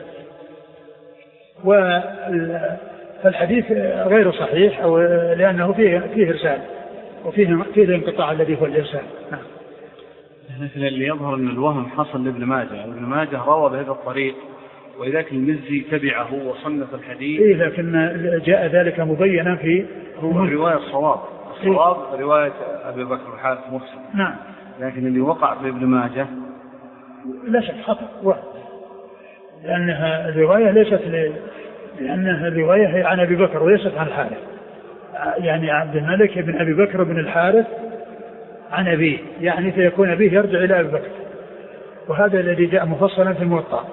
والحديث غير صحيح أو لأنه فيه فيه إرسال وفيه فيه الانقطاع الذي هو الإرسال. نعم. مثل اللي يظهر أن الوهم حصل لابن ماجه، ابن ماجه روى بهذا الطريق وإذاك المزي تبعه وصنف الحديث. إيه لكن جاء ذلك مبينا في هو الرواية الصواب الصواب إيه؟ رواية أبي بكر الحارث مرسل. نعم. لكن اللي وقع في ابن ماجه لا شك خطأ وهم، لأنها الرواية ليست ل... لأنها الرواية هي عن أبي بكر وليست عن الحارث، يعني عبد الملك بن أبي بكر بن الحارث عن أبيه، يعني فيكون أبيه يرجع إلى أبي بكر، وهذا الذي جاء مفصلا في الموطأ.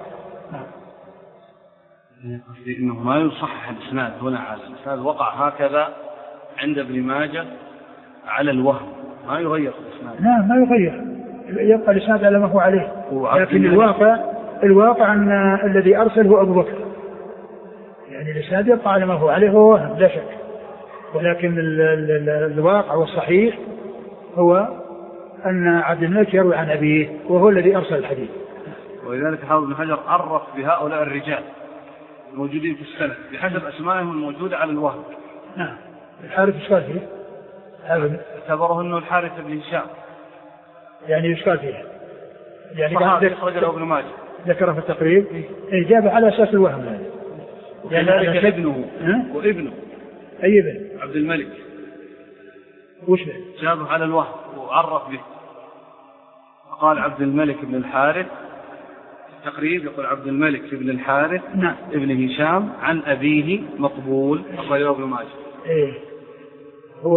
قصدي إنه ما يصحح الإسناد هنا على الإسناد وقع هكذا عند ابن ماجه على الوهم، ما يغير الإسناد. نعم ما يغير، يبقى الإسناد على ما هو عليه، لكن الواقع الواقع أن الذي أرسل هو أبو بكر، يعني الإسناد يبقى على ما هو عليه هو وهم لا شك، ولكن ال ال ال الواقع والصحيح هو أن عبد الملك يروي عن أبيه وهو الذي أرسل الحديث. ولذلك حافظ بن حجر عرف بهؤلاء الرجال الموجودين في السنة بحسب أسمائهم الموجودة على الوهم. نعم. الحارث إيش قال فيه؟ اعتبره أنه الحارث بن هشام، يعني إيش قال فيه؟ يعني صحابي أخرج له ابن ماجه ذكره في التقريب إجابة على أساس الوهم هذا. يعني ابنه وابنه أي ابن؟ عبد الملك. وش به؟ جابه على الوهم وعرف به، قال عبد الملك بن الحارث تقريب، يقول عبد الملك بن الحارث نعم. ابن هشام عن أبيه مقبول أخرجه ابن ماجه. إيه هو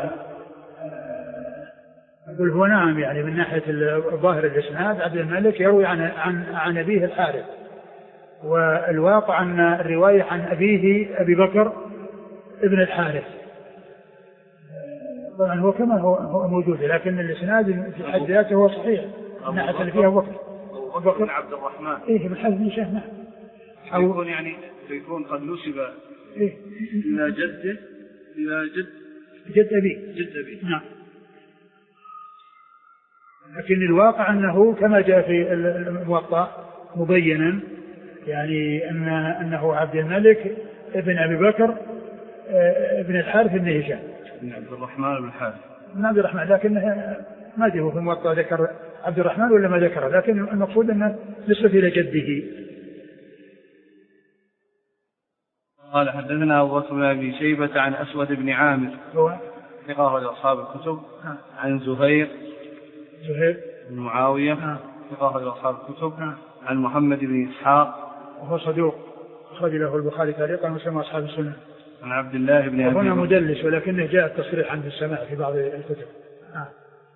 أقول هو نعم، يعني من ناحية ظاهر الإسناد عبد الملك يروي عن عن عن أبيه الحارث، والواقع أن الرواية عن أبيه أبي بكر ابن الحارث، طبعا هو كما هو موجود، لكن الإسناد في حد ذاته هو صحيح من ناحية اللي فيها بكر أبو بكر عبد الرحمن. إيه من حزم شيخ. نعم. أو يكون يعني يكون قد نسب إيه إلى جده إلى جد جد أبي جد أبي. نعم. لكن الواقع أنه كما جاء في الموطأ مبينا، يعني أن أنه عبد الملك ابن أبي بكر ابن الحارث بن هشام بن عبد الرحمن بن الحارث بن عبد الرحمن، لكن ما جاء في الموطأ ذكر عبد الرحمن ولا ما ذكره، لكن المقصود أنه نسبة إلى جده. قال حدثنا أبو بكر بن أبي شيبة عن أسود بن عامر هو ثقة أخرج أصحاب الكتب. عن زهير زهير بن معاوية ثقة أخرج أصحاب الكتب. عن محمد بن إسحاق وهو صدوق أخرج له البخاري تعليقا وسمع أصحاب السنة. عن عبد الله بن أبي هنا مدلس ولكنه جاء التصريح عند السماع في بعض الكتب. آه.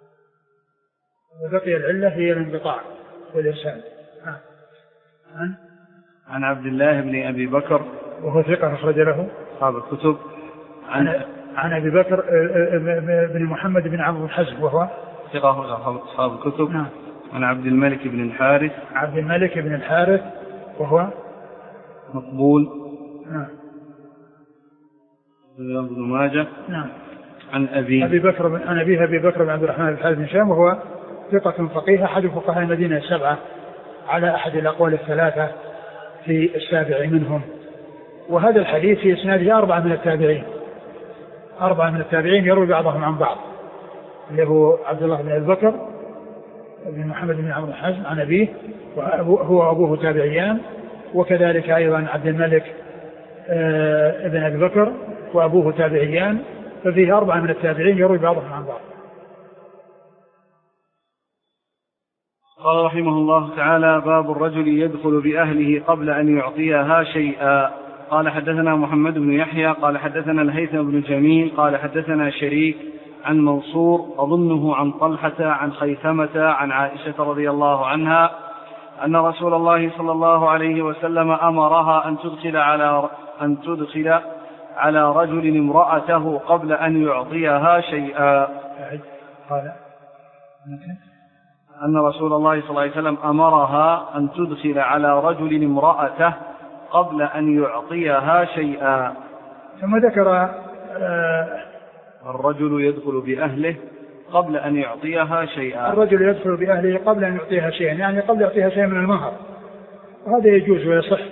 وبقي العلة هي الانقطاع والإرسال. آه. عن عن عبد الله بن أبي بكر وهو ثقة أخرج له أصحاب الكتب. عن عن, عن أبي بكر بن محمد بن عمرو بن حزم وهو ثقة أخرج أصحاب الكتب. نعم. عن عبد الملك بن الحارث عبد الملك بن الحارث وهو مقبول. نعم. ابن ماجه. نعم. عن أبي أبي بكر بن عن أبيه أبي بكر بن عبد الرحمن بن الحارث بن هشام، وهو ثقة فقيه أحد فقهاء المدينة السبعة على أحد الأقوال الثلاثة في السابع منهم. وهذا الحديث في إسناده أربعة من التابعين أربعة من التابعين يروي بعضهم عن بعض، اللي هو عبد الله بن أبي بكر بن محمد بن عمرو بن حزم عن أبيه وهو أبوه تابعيان، وكذلك أيضا عبد الملك ابن أبي بكر وأبوه تابعيان، ففيه أربعة من التابعين يروي بعضهم عن بعض. قال رحمه الله تعالى: باب الرجل يدخل بأهله قبل أن يعطيها شيئا. قال حدثنا محمد بن يحيى قال حدثنا الهيثم بن جميل قال حدثنا شريك عن منصور أظنه عن طلحة عن خيثمة عن عائشة رضي الله عنها أن رسول الله صلى الله عليه وسلم أمرها أن تدخل على أن تدخل على رجل امرأته قبل أن يعطيها شيئا. قال أن رسول الله صلى الله عليه وسلم أمرها أن تدخل على رجل امرأته قبل أن يعطيها شيئا. ثم ذكر آه الرجل يدخل بأهله قبل أن يعطيها شيئا. الرجل يدخل بأهله قبل أن يعطيها شيئا، يعني قبل يعطيها شيئا من المهر، وهذا يجوز ويصح.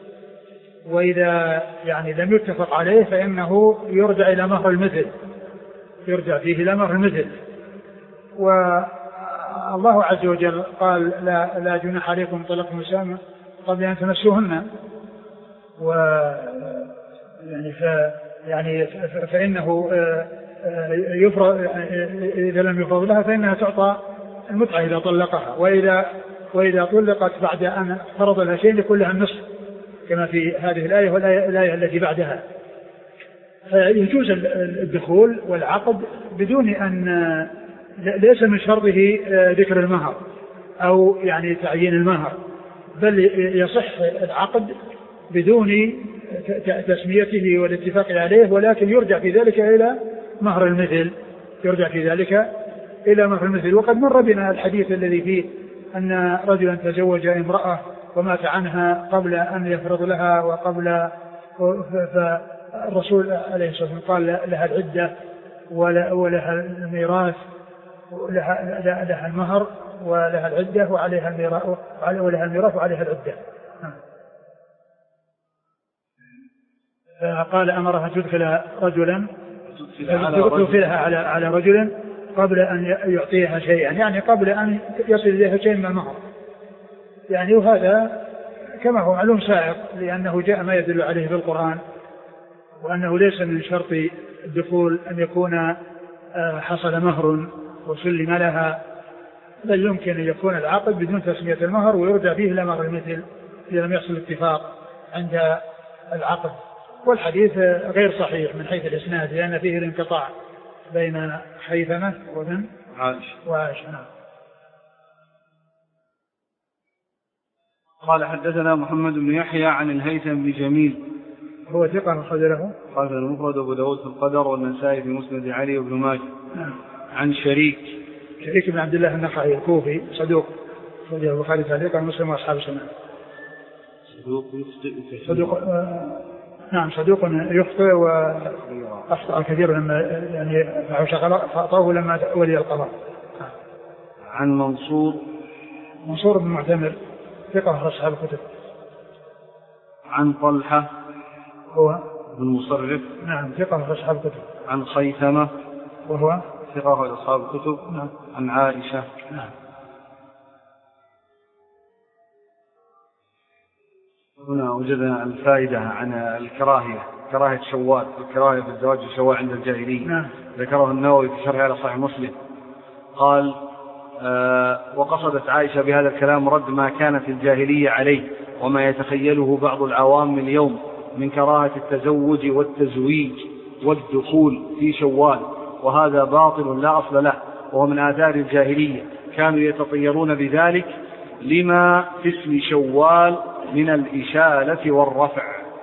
وإذا يعني لم يتفق عليه فإنه يرجع إلى مهر المثل، يرجع فيه إلى مهر المثل. والله عز وجل قال: لا, لا جناح عليكم طلاق النساء قبل أن تمسوهن، و يعني ف يعني فإنه يفرض، إذا لم يفرض لها فإنها تعطى المتعة إذا طلقها، وإذا وإذا طلقت بعد أن فرض لها شيء يكون لها النصف كما في هذه الآية والآية التي بعدها. فيجوز الدخول والعقد بدون أن ليس من شرطه ذكر المهر أو يعني تعيين المهر، بل يصح العقد بدون تسميته والاتفاق عليه، ولكن يرجع في ذلك إلى مهر المثل يرجع في ذلك إلى مهر المثل. وقد مر بنا الحديث الذي فيه أن رجلا تزوج امرأة ومات عنها قبل أن يفرض لها، وقبل فالرسول عليه الصلاة والسلام قال لها العدة ولها الميراث، لها, لها المهر ولها العدة وعليها الميراث ولها الميراث وعليها العدة. فقال أمرها تدخل رجلا تدخلها على على رجل قبل أن يعطيها شيئا، يعني قبل أن يصل إليها شيء من المهر يعني. وهذا كما هو معلوم سائق، لأنه جاء ما يدل عليه في القرآن، وأنه ليس من شرط الدخول أن يكون حصل مهر وسلم لها، بل يمكن أن يكون العقد بدون تسمية المهر ويرجع فيه إلى مهر المثل إذا لم يحصل اتفاق عند العقد. والحديث غير صحيح من حيث الإسناد، لأن فيه الانقطاع بين خيثمة وابن وعائشة. قال حدثنا محمد بن يحيى عن الهيثم بن جميل هو ثقة أخرج له قال المفرد وأبو داود في القدر والنسائي في مسند علي وابن ماجه. نعم. عن شريك شريك بن عبد الله النخعي الكوفي صدوق أخرجه البخاري تعليقا ومسلم وأصحاب السنن. صدوق يخطئ صدوق آه نعم صدوق يخطئ وأخطأ كثير لما يعني فأعطاه لما ولي القضاء. عن منصور منصور بن معتمر ثقة أصحاب الكتب. عن طلحة هو بن مصرف نعم ثقة أصحاب الكتب. عن خيثمة وهو ثقة أصحاب الكتب. نعم. عن عائشة. نعم. هنا وجدنا الفائدة عن الكراهية، كراهية شوال، الكراهية في الزواج والشواء عند الجاهلية. نعم. ذكره النووي في شرح على صحيح مسلم. قال آه وقصدت عائشة بهذا الكلام رد ما كانت الجاهلية عليه وما يتخيله بعض العوام اليوم من كراهة التزوج والتزويج والدخول في شوال، وهذا باطل لا أصل له، وهو من آثار الجاهلية، كانوا يتطيرون بذلك لما في اسم شوال من الإشالة والرفع.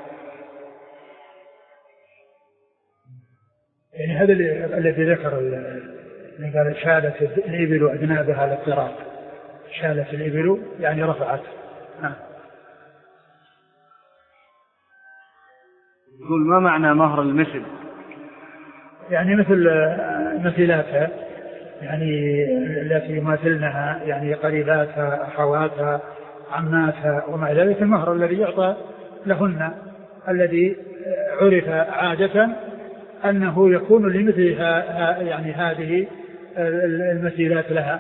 يعني هذا الذي ذكر اللي قال شالت الإبل وأذنابها للطراق، شالت الإبل يعني رفعت. نعم. يقول ما معنى مهر المثل؟ يعني مثل مثيلاتها يعني التي يماثلنها يعني قريباتها أخواتها عماتها ومع ذلك المهر الذي يعطى لهن الذي عرف عادة أنه يكون لمثلها يعني هذه المثيلات لها.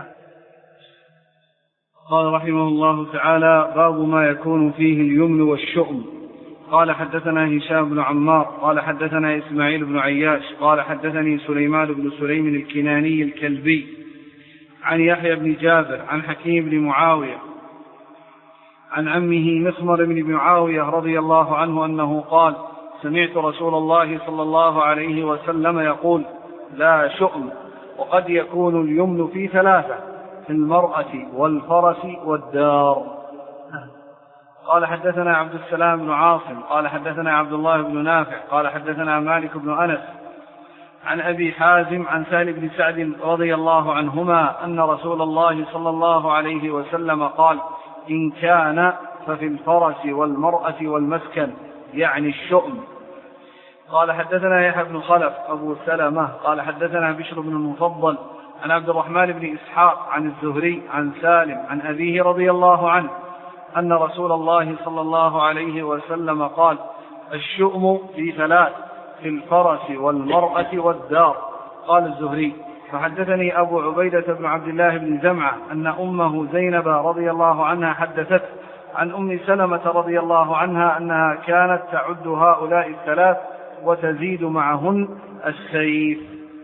قال رحمه الله تعالى: باب ما يكون فيه اليمن والشؤم. قال حدثنا هشام بن عمار قال حدثنا إسماعيل بن عياش قال حدثني سليمان بن سليم الكناني الكلبي عن يحيى بن جابر عن حكيم بن معاوية عن عمه مخمر بن معاوية رضي الله عنه أنه قال: سمعت رسول الله صلى الله عليه وسلم يقول: لا شؤم، وقد يكون اليمن في ثلاثة: في المرأة والفرس والدار. قال حدثنا عبد السلام بن عاصم قال حدثنا عبد الله بن نافع قال حدثنا مالك بن أنس عن أبي حازم عن سهل بن سعد رضي الله عنهما أن رسول الله صلى الله عليه وسلم قال: إن كان ففي الفرس والمرأة والمسكن، يعني الشؤم. قال حدثنا يحيى بن خلف أبو سلمة قال حدثنا بشر بن المفضل عن عبد الرحمن بن إسحاق عن الزهري عن سالم عن أبيه رضي الله عنه أن رسول الله صلى الله عليه وسلم قال: الشؤم في ثلاث: في الفرس والمرأة والدار. قال الزهري: فحدثني أبو عبيدة بن عبد الله بن زمعة أن أمه زينب رضي الله عنها حدثت عن أم سلمة رضي الله عنها أنها كانت تعد هؤلاء الثلاث وتزيد معهن السيف.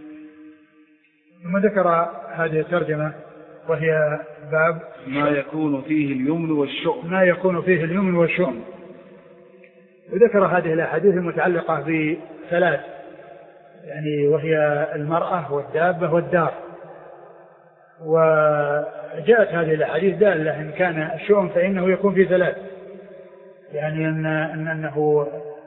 ثم ذكر هذه الترجمة وهي باب ما يكون فيه اليمن والشؤم. ما يكون فيه اليمن والشؤم. وذكر هذه الأحاديث المتعلقة بثلاث يعني وهي المرأة والدابة والدار. وجاءت هذه الأحاديث دالة إن كان الشؤم فإنه يكون في ثلاث، يعني أن أن أنه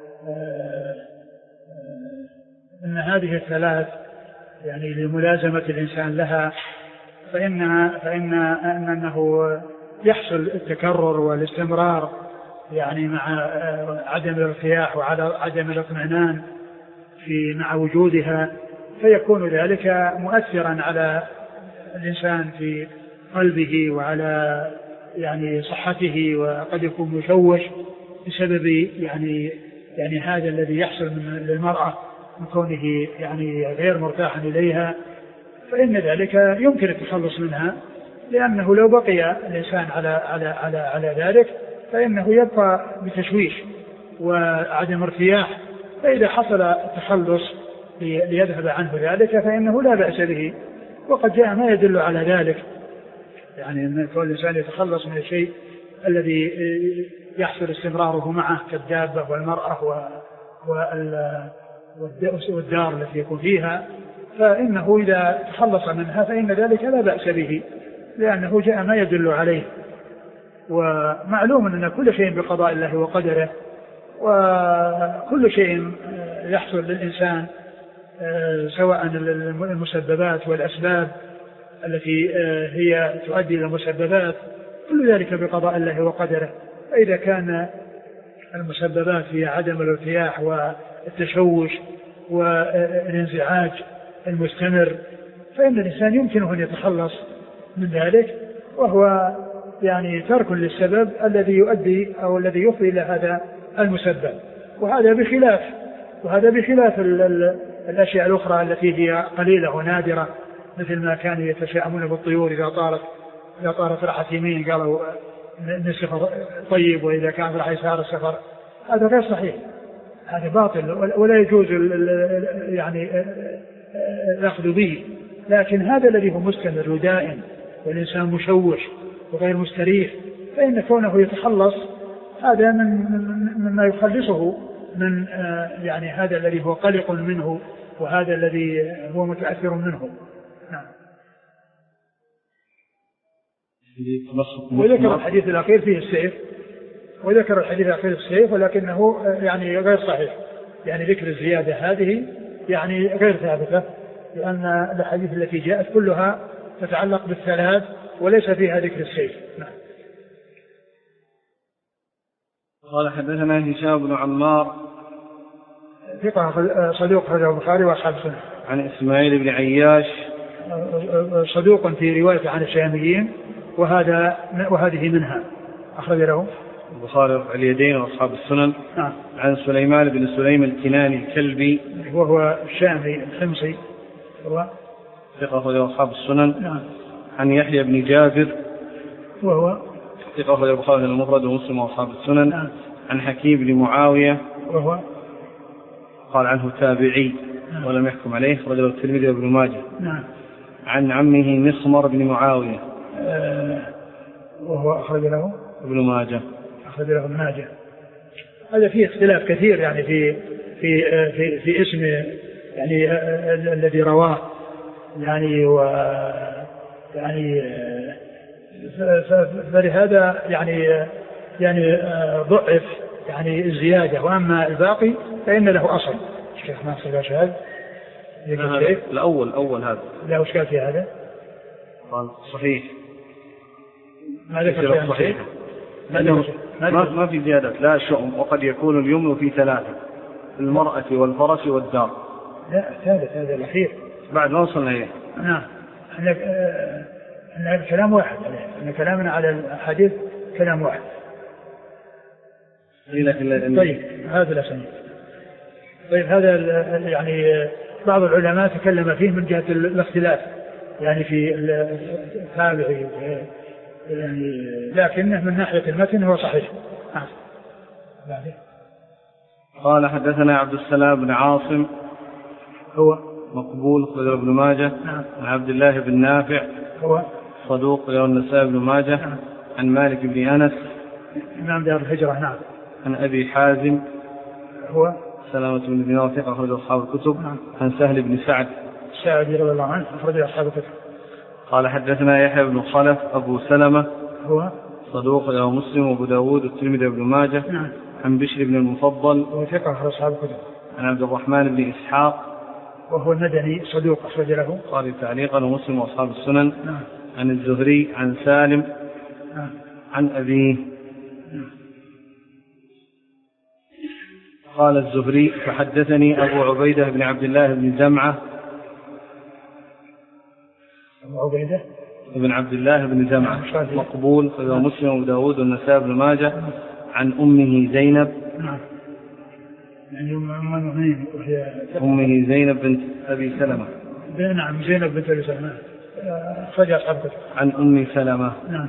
أن هذه الثلاث يعني لملازمة الإنسان لها فإنها فإن أنه يحصل التكرر والاستمرار يعني مع عدم الارتياح وعدم الاطمئنان في مع وجودها، فيكون ذلك مؤثرا على الإنسان في قلبه وعلى يعني صحته، وقد يكون مشوش بسبب يعني يعني هذا الذي يحصل من للمرأة من كونه يعني غير مرتاحا إليها، فإن ذلك يمكن التخلص منها، لأنه لو بقي الإنسان على على على على ذلك فإنه يبقى بتشويش وعدم ارتياح. فإذا حصل التخلص ليذهب عنه ذلك فإنه لا بأس به. وقد جاء ما يدل على ذلك، يعني أن كل إنسان يتخلص من الشيء الذي يحصل استمراره معه كالدابة والمرأة والدار التي يكون فيها، فإنه إذا تخلص منها فإن ذلك لا بأس به، لأنه جاء ما يدل عليه. ومعلوم أن كل شيء بقضاء الله وقدره، وكل شيء يحصل للإنسان سواء المسببات والأسباب التي هي تؤدي إلى المسببات، كل ذلك بقضاء الله وقدره. فإذا كان المسببات هي عدم الارتياح والتشوش والانزعاج المستمر، فإن الإنسان يمكنه أن يتخلص من ذلك، وهو يعني ترك للسبب الذي يؤدي أو الذي يفضي إلى هذا المسبب. وهذا بخلاف وهذا بخلاف ال ال الأشياء الأخرى التي هي قليلة ونادرة، مثل ما كانوا يتشائمون بالطيور إذا طارت إذا طارت راحت يمين قالوا إن السفر طيب، وإذا كانت راح يسار السفر. هذا غير صحيح، هذا باطل ولا يجوز يعني الأخذ به. لكن هذا الذي هو مستمر ودائم والإنسان مشوش وغير مستريح، فإن كونه يتخلص هذا من مما يخلصه من يعني هذا الذي هو قلق منه وهذا الذي هو متأثر منه. نعم. وذكر الحديث الأخير فيه السيف وذكر الحديث الأخير في السيف ولكنه يعني غير صحيح، يعني ذكر الزيادة هذه يعني غير ثابتة، لأن الحديث التي جاءت كلها تتعلق بالثلاث وليس فيها ذكر السيف. نعم. قال حدثنا هشام بن عمار ثقة صدوق أخرجه البخاري وأصحاب السنن. عن إسماعيل بن عياش صدوق في رواية عن الشاميين، وهذا وهذه منها، أخرج له البخاري رفع اليدين وأصحاب السنن. نعم. عن سليمان بن سليم الكناني الكلبي وهو الشامي الحمصي، هو ثقة أخرجه أصحاب السنن. نعم. عن يحيى بن جابر وهو ثقة أخرجه البخاري المفرد ومسلم وأصحاب السنن. نعم. عن حكيم بن معاوية وهو قال عنه تابعي. نعم. ولم يحكم عليه، أخرجه الترمذي وابن ماجه. نعم. عن عمه مسمر بن معاوية آه وهو أخرج له ابن ماجه. أخرج له ابن ماجه. هذا فيه اختلاف كثير يعني في في في, في اسم يعني آه الذي رواه يعني و يعني آه فلهذا يعني يعني آه ضعف يعني الزيادة، وأما الباقي فإن له أصل. الشيخ ما صار شهاد الأول أول هذا لا أشكال في هذا قال صحيح ما ذكر صحيح ما, ما, ما في زيادة لا شؤم، وقد يكون اليمن في ثلاثة: المرأة والفرس والدار. لا الثالث هذا الأخير بعد ما وصلنا إليه. نعم. احنا آه الكلام واحد عليه، احنا كلامنا على الحديث كلام واحد. طيب هذا الأسانيد. طيب هذا يعني بعض العلماء تكلم فيه من جهة الاختلاف يعني في التابعي يعني، لكنه من ناحية المتن هو صحيح. قال حدثنا عبد السلام بن عاصم هو مقبول أخرجه ابن ماجه. نعم. عن عبد الله بن نافع هو صدوق له النسائي بن ماجه. نعم. عن مالك بن أنس إمام دار الهجرة. نعم. عن أبي حازم هو سلامة بن دينار ثقة أخرجه أصحاب الكتب. نعم. عن سهل بن سعد سعد رضي الله عنه أخرجه أصحاب الكتب. قال حدثنا يحيى بن خلف أبو سلمة هو صدوق له مسلم وأبو داود والترمذي وابن ماجه. نعم. عن بشر بن المفضل وهو ثقة أخرج أصحاب الكتب. عن عبد الرحمن بن إسحاق وهو المدني صدوق أخرج له قال تعليقا ومسلم وأصحاب السنن. نعم. عن الزهري عن سالم نعم. عن أبيه. نعم. قال الزهري فحدثني أبو عبيدة بن عبد الله بن زمعة أبو عبيدة بن عبد الله بن زمعة مقبول فهو مسلم وأبو داود والنسائي بن ماجه. عن أمه زينب نعم. يعني أم وهي أمه زينب بنت أبي سلمة. نعم زينب بنت أبي سلمة فجأة أصحابك. عن أم سلمة. نعم.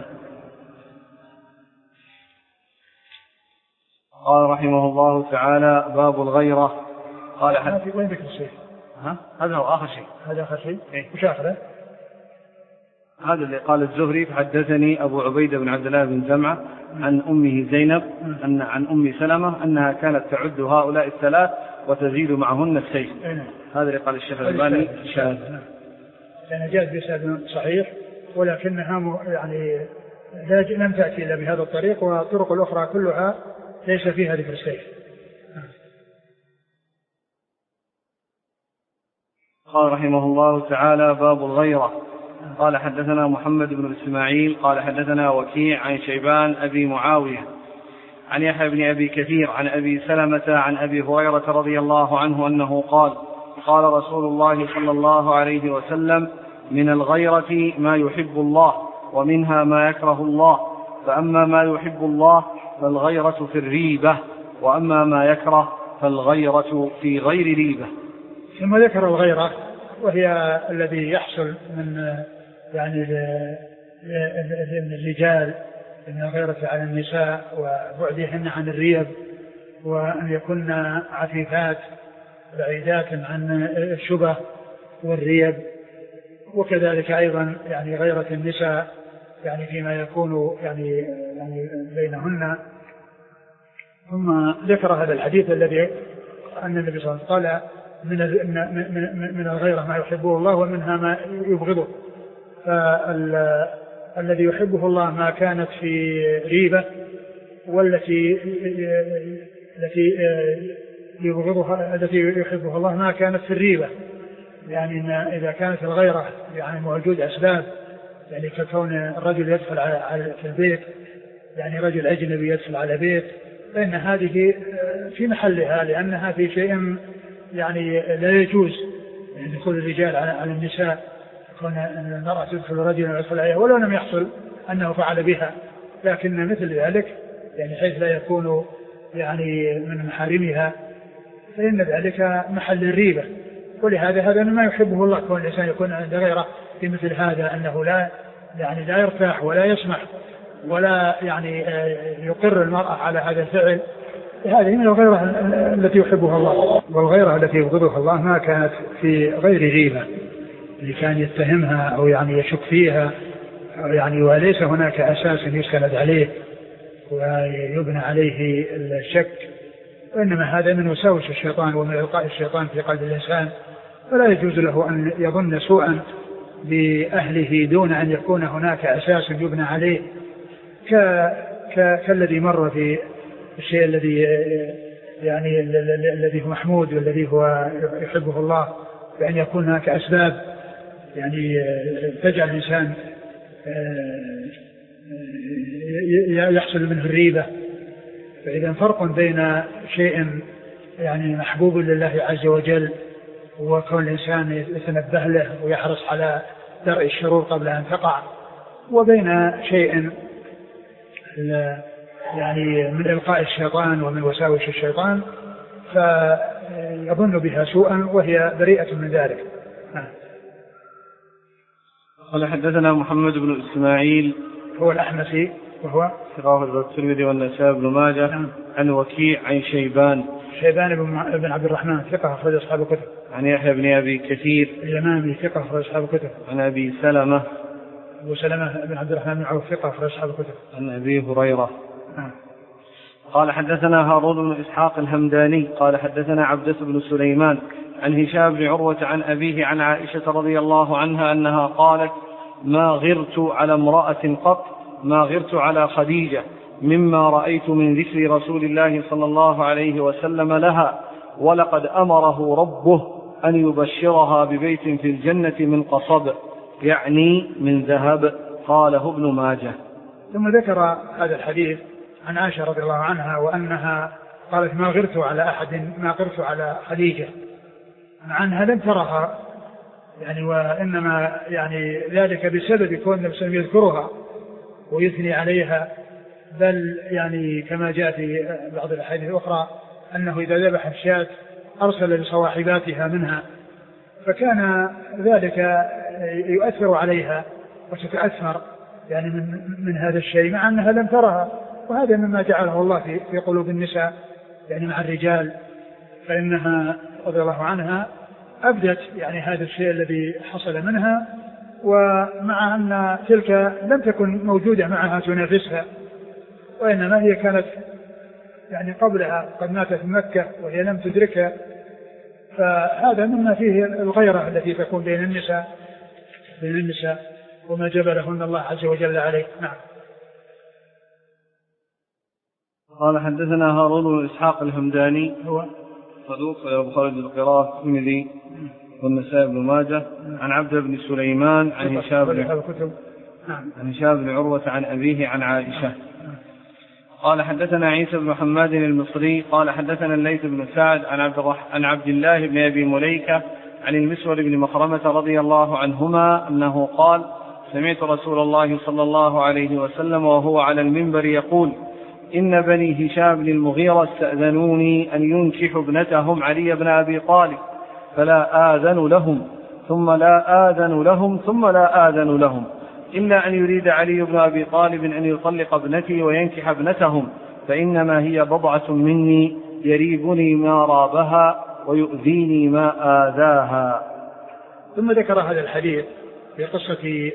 قال رحمه الله تعالى باب الغيرة. قال حد في وين ذكر الشيء؟ ها هذا هو آخر شيء. هذا آخر شيء. إيه؟ وش آخره؟ هذا اللي قال الزهري فحدثني أبو عبيدة بن عبد الله بن زمعة عن أمه زينب أن عن أم سلمة أنها كانت تعد هؤلاء الثلاث وتزيد معهن السيف. هذا اللي قال الشيخ الألباني شاذ. يعني جاءت بسند صحيح، ولكنها يعني لم تأتي إلا بهذا الطريق، والطرق الأخرى كلها ليس فيها ذكر السيف. قال رحمه الله تعالى باب الغيرة. قال حدثنا محمد بن إسماعيل قال حدثنا وكيع عن شيبان أبي معاوية عن يحيى بن أبي كثير عن أبي سلمة عن أبي هريرة رضي الله عنه أنه قال قال رسول الله صلى الله عليه وسلم من الغيرة ما يحب الله ومنها ما يكره الله، فأما ما يحب الله فالغيرة في الريبة، وأما ما يكره فالغيرة في غير ريبة. ثم ذكر الغيرة وهي الذي يحصل من يعني الرجال من الغيرة على النساء وبعدهن عن الريب، وأن يكن عفيفات بعيدات عن الشبه والريب، وكذلك أيضا يعني غيرة النساء يعني فيما يكون يعني, يعني بينهن. ثم ذكر هذا الحديث الذي أن النبي صلى الله عليه وسلم قال من من من الغيرة ما يحبه الله ومنها ما يبغضه، فالذي يحبه الله ما كانت في ريبة، والتي التي يبغضها التي يحبه الله ما كانت في الريبة. يعني إن إذا كانت الغيرة يعني موجود أسباب، يعني ككون الرجل يدخل على في البيت، يعني رجل أجنبي يدخل على بيت فإن هذه في محلها، لأنها في شيء يعني لا يجوز يعني دخول الرجال على النساء، كون المرأة تدخل رجلا ويدخل عليها ولو لم يحصل أنه فعل بها، لكن مثل ذلك يعني حيث لا يكون يعني من محارمها فإن ذلك محل الريبة. ولهذا هذا ما يحبه الله، كون الإنسان يكون عند غيره في مثل هذا، أنه لا يعني لا يرتاح ولا يسمح ولا يعني يقر المرأة على هذا الفعل. هذه من الغيرة التي يحبها الله. والغيرة التي يبغضها الله ما كانت في غير غيبة، اللي كان يتهمها أو يعني يشك فيها يعني وليس هناك أساس يستند عليه ويبنى عليه الشك، وإنما هذا من وساوس الشيطان ومن إلقاء الشيطان في قلب الإنسان، فلا يجوز له أن يظن سوءا بأهله دون أن يكون هناك أساس يبنى عليه، ك... ك... كالذي مر في الشيء الذي يعني الذي هو محمود والذي هو يحبه الله، بأن يكون هناك أسباب يعني تجعل الإنسان يحصل منه الريبة. فإذا فرق بين شيء يعني محبوب لله عز وجل وكون الإنسان يتنبه له ويحرص على درء الشرور قبل أن تقع، وبين شيء يعني من إلقاء الشيطان ومن وساوس الشيطان فيظن بها سوءا وهي بريئة من ذلك. قال حدثنا محمد بن إسماعيل هو الأحمسي وهو ثقة الترمذي والنسائي بن ماجه. نعم. عن وكيع عن شيبان شيبان بن عبد الرحمن ثقة أخرج أصحاب الكتب. عن يحيى بن أبي كثير اليمامي ثقة أخرج أصحاب الكتب. عن أبي سلمة أبو سلمة بن عبد الرحمن بن عوف ثقة أخرج أصحاب الكتب. عن أبي هريرة. نعم. قال حدثنا هارون بن إسحاق الهمداني قال حدثنا عبدة بن سليمان عن هشام بن عروة عن أبيه عن عائشة رضي الله عنها أنها قالت: ما غرت على امرأة قط ما غرت على خديجة مما رأيت من ذكر رسول الله صلى الله عليه وسلم لها، ولقد أمره ربه أن يبشرها ببيت في الجنة من قصب، يعني من ذهب. قاله ابن ماجه. ثم ذكر هذا الحديث عن عائشة رضي الله عنها وأنها قالت: ما غرت على أحد ما غرت على خديجة، عنها لم ترها يعني، وإنما يعني ذلك بسبب كون النبي صلى الله عليه وسلم يذكرها ويثني عليها، بل يعني كما جاء في بعض الأحاديث الأخرى أنه إذا ذبح الشاة أرسل لصواحباتها منها، فكان ذلك يؤثر عليها وتتأثر يعني من, من هذا الشيء مع أنها لم ترها. وهذا مما جعله الله في, في قلوب النساء يعني مع الرجال، فإنها رضي الله عنها أبدت يعني هذا الشيء الذي حصل منها، ومع أن تلك لم تكن موجودة معها تنافسها، وإنما هي كانت يعني قبلها قد ماتت في مكة وهي لم تدركها، فهذا مما فيه الغيرة التي تكون بين النساء بين النساء وما جبلهن الله عز وجل عليه. نعم. قال حدثنا هارون بن إسحاق الهمداني هو صدوق البخاري بالقراءة الترمذي والنسائي بن ماجه. عن عبد بن سليمان عن هشام بن عن هشام بن عروة عن أبيه عن عائشة. قال حدثنا عيسى بن محمد المصري قال حدثنا الليث بن سعد عن عبد عن عبد الله بن أبي مليكة عن المسور بن مخرمة رضي الله عنهما أنه قال: سمعت رسول الله صلى الله عليه وسلم وهو على المنبر يقول: إن بني هشام بن المغيرة استأذنوني أن ينكحوا ابنتهم علي بن أبي طالب، فلا آذن لهم ثم لا آذن لهم ثم لا آذن لهم إلا أن يريد علي بن أبي طالب أن يطلق ابنتي وينكح ابنتهم، فإنما هي بضعة مني يريبني ما رابها ويؤذيني ما آذاها. ثم ذكر هذا الحديث في قصة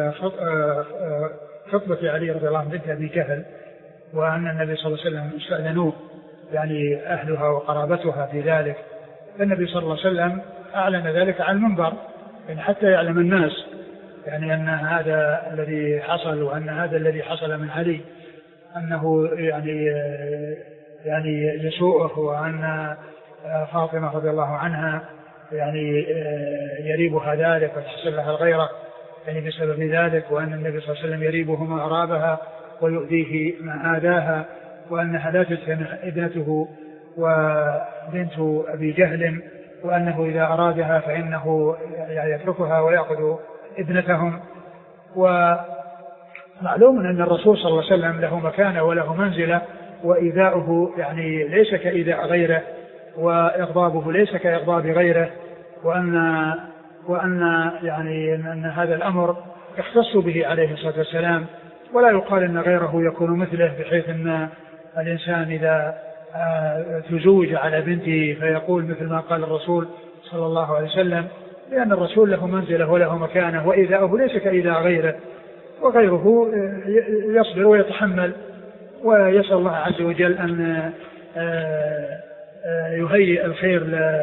خطبة علي رضي الله عنه بنت أبي جهل، وأن النبي صلى الله عليه وسلم استأذنوه يعني أهلها وقرابتها في ذلك، فالنبي صلى الله عليه وسلم أعلن ذلك على المنبر يعني حتى يعلم الناس يعني أن هذا الذي حصل وأن هذا الذي حصل من علي أنه يعني يعني يسوءه، وأن فاطمة رضي الله عنها يعني يريبها ذلك وتحصل لها الغيرة يعني بسبب ذلك، وأن النبي صلى الله عليه وسلم يريبه ما أرابها ويؤذيه ما آذاها، وأنها لا تدفن ابنته وبنت أبي جهل، وأنه إذا أرادها فإنه يتركها ويأخذ ابنتهم. ومعلوم أن الرسول صلى الله عليه وسلم له مكانة وله منزلة، وإيذاؤه يعني ليس كإيذاء غيره، وإغضابه ليس كإغضاب غيره، وأن وأن يعني أن هذا الأمر يختص به عليه الصلاة والسلام، ولا يقال أن غيره يكون مثله، بحيث أن الإنسان إذا تزوج على بنته فيقول مثل ما قال الرسول صلى الله عليه وسلم، لأن الرسول له منزله وله مكانه، وإيذاؤه ليس كإيذاء غيره، وغيره يصبر ويتحمل، ويسأل الله عز وجل أن يهيئ الخير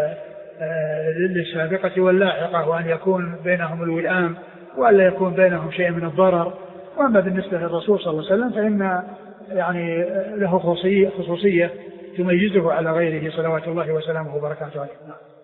للسابقة واللاحقة، وأن يكون بينهم الوئام، وأن لا يكون بينهم شيء من الضرر. وأما بالنسبة للرسول صلى الله عليه وسلم فإن يعني له خصوصية, خصوصية تميزه على غيره صلوات الله وسلامه وبركاته عليه.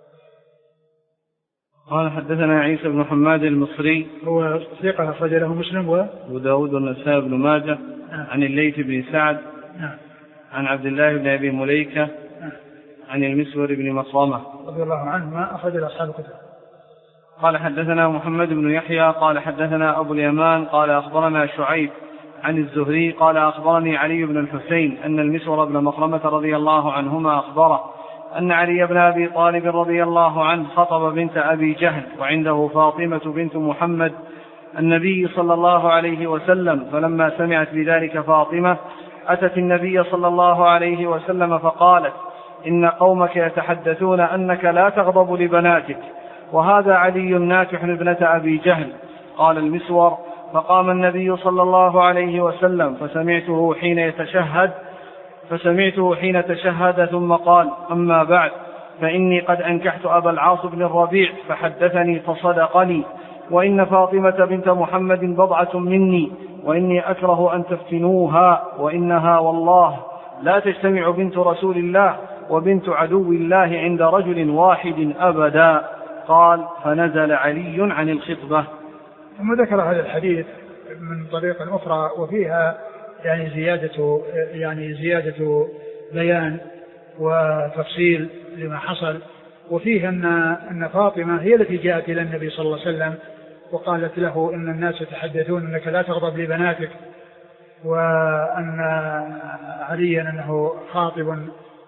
قال حدثنا عيسى بن حماد المصري، هو ثقة أخرج له مسلم و وداود والنسائي بن ماجه. نعم. عن الليث بن سعد. نعم. عن عبد الله بن أبي مليكة. نعم. عن المسور بن مخرمة رضي الله عنه ما أخرج أصحاب الكتب. قال حدثنا محمد بن يحيى قال حدثنا أبو اليمان قال أخبرنا شعيب عن الزهري قال أخبرني علي بن الحسين أن المسور بن مخرمة رضي الله عنهما أخبره أن علي بن أبي طالب رضي الله عنه خطب بنت أبي جهل وعنده فاطمة بنت محمد النبي صلى الله عليه وسلم، فلما سمعت بذلك فاطمة أتت النبي صلى الله عليه وسلم فقالت: إن قومك يتحدثون أنك لا تغضب لبناتك، وهذا علي ناكح ابنة أبي جهل. قال المسور: فقام النبي صلى الله عليه وسلم فسمعته حين يتشهد فسمعته حين تشهد ثم قال: أما بعد، فإني قد أنكحت أبا العاص بن الربيع فحدثني فصدقني، وإن فاطمة بنت محمد بضعة مني، وإني أكره أن تفتنوها، وإنها والله لا تجتمع بنت رسول الله وبنت عدو الله عند رجل واحد أبدا. قال: فنزل علي عن الخطبة. ثم ذكر هذا الحديث من طريق أخرى وفيها يعني زيادة يعني زيادة بيان وتفصيل لما حصل، وفيه أن أن فاطمة هي التي جاءت إلى النبي صلى الله عليه وسلم وقالت له: إن الناس يتحدثون أنك لا تغضب لبناتك، وأن عليا أنه خاطب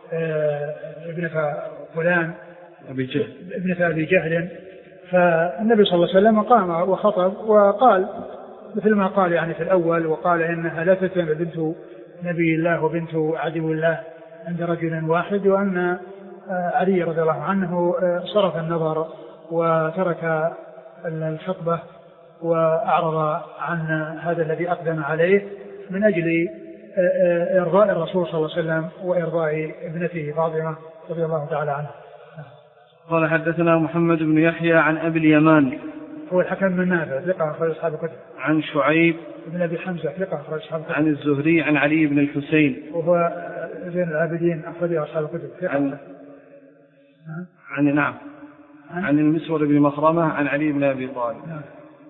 ابنة فلان أبي جهل ابنة أبي جهل. فالنبي صلى الله عليه وسلم قام وخطب وقال مثل ما قال يعني في الأول، وقال: إنها لا تتم بنت نبي الله وبنت عدو الله عند رجل واحد، وأن علي رضي الله عنه صرف النظر وترك الخطبة وأعرض عن هذا الذي أقدم عليه من أجل إرضاء الرسول صلى الله عليه وسلم وإرضاء ابنته فاطمة رضي الله تعالى عنها. قال حدثنا محمد بن يحيى عن أبي اليمان هو الحكم بن نافع ثقة أخرج أصحاب الكتب. عن شعيب بن أبي حمزة ثقة أخرج أصحاب الكتب. عن الزهري عن علي بن الحسين وهو زين العابدين أخرج أصحاب الكتب. عن عن نعم عن, عن المسور بن مخرمة عن علي بن أبي طالب. نعم.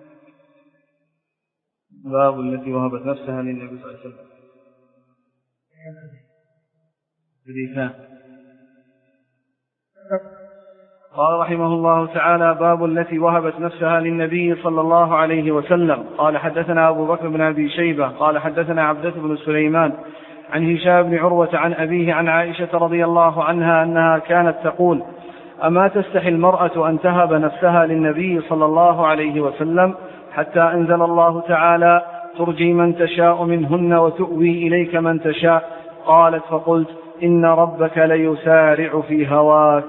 باب التي وهبت نفسها للنبي صلى الله عليه وسلم. حديثان. قال رحمه الله تعالى: باب التي وهبت نفسها للنبي صلى الله عليه وسلم. قال حدثنا أبو بكر بن أبي شيبة قال حدثنا عبدة بن سليمان عن هشام بن عروة عن أبيه عن عائشة رضي الله عنها أنها كانت تقول: أما تستحي المرأة أن تهب نفسها للنبي صلى الله عليه وسلم، حتى أنزل الله تعالى: ترجي من تشاء منهن وتؤوي إليك من تشاء. قالت: فقلت: إن ربك ليسارع في هواك.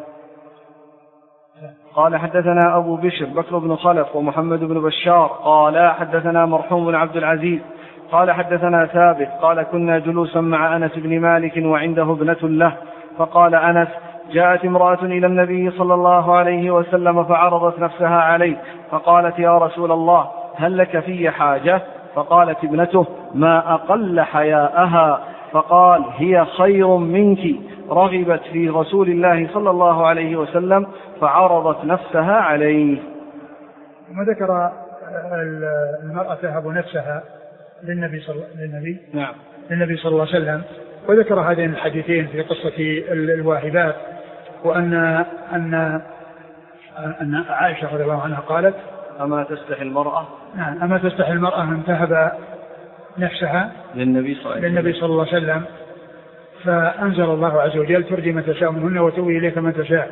قال حدثنا أبو بشر بكر بن خلف ومحمد بن بشار قال حدثنا مرحوم بن عبد العزيز قال حدثنا ثابت قال: كنا جلوسا مع أنس بن مالك وعنده ابنة له، فقال أنس: جاءت امرأة إلى النبي صلى الله عليه وسلم فعرضت نفسها عليه، فقالت: يا رسول الله، هل لك في حاجة؟ فقالت ابنته: ما أقل حياءها. فقال: هي خير منك، رغبت في رسول الله صلى الله عليه وسلم فعرضت نفسها عليه. ثم ذكر المرأة تهب نفسها للنبي صلى للنبي نعم للنبي صلى الله عليه وسلم، وذكر هذين الحديثين في قصة الواهبات، وأن أن أن عائشة رضي الله عنها قالت: أما تستحي المرأة نعم أما تستحي المرأة أن تهب نفسها للنبي صلى الله عليه وسلم, للنبي صلى الله عليه وسلم فأنزل الله عز وجل: ترجي من تشاء منهن وتؤوي إليك من تشاء.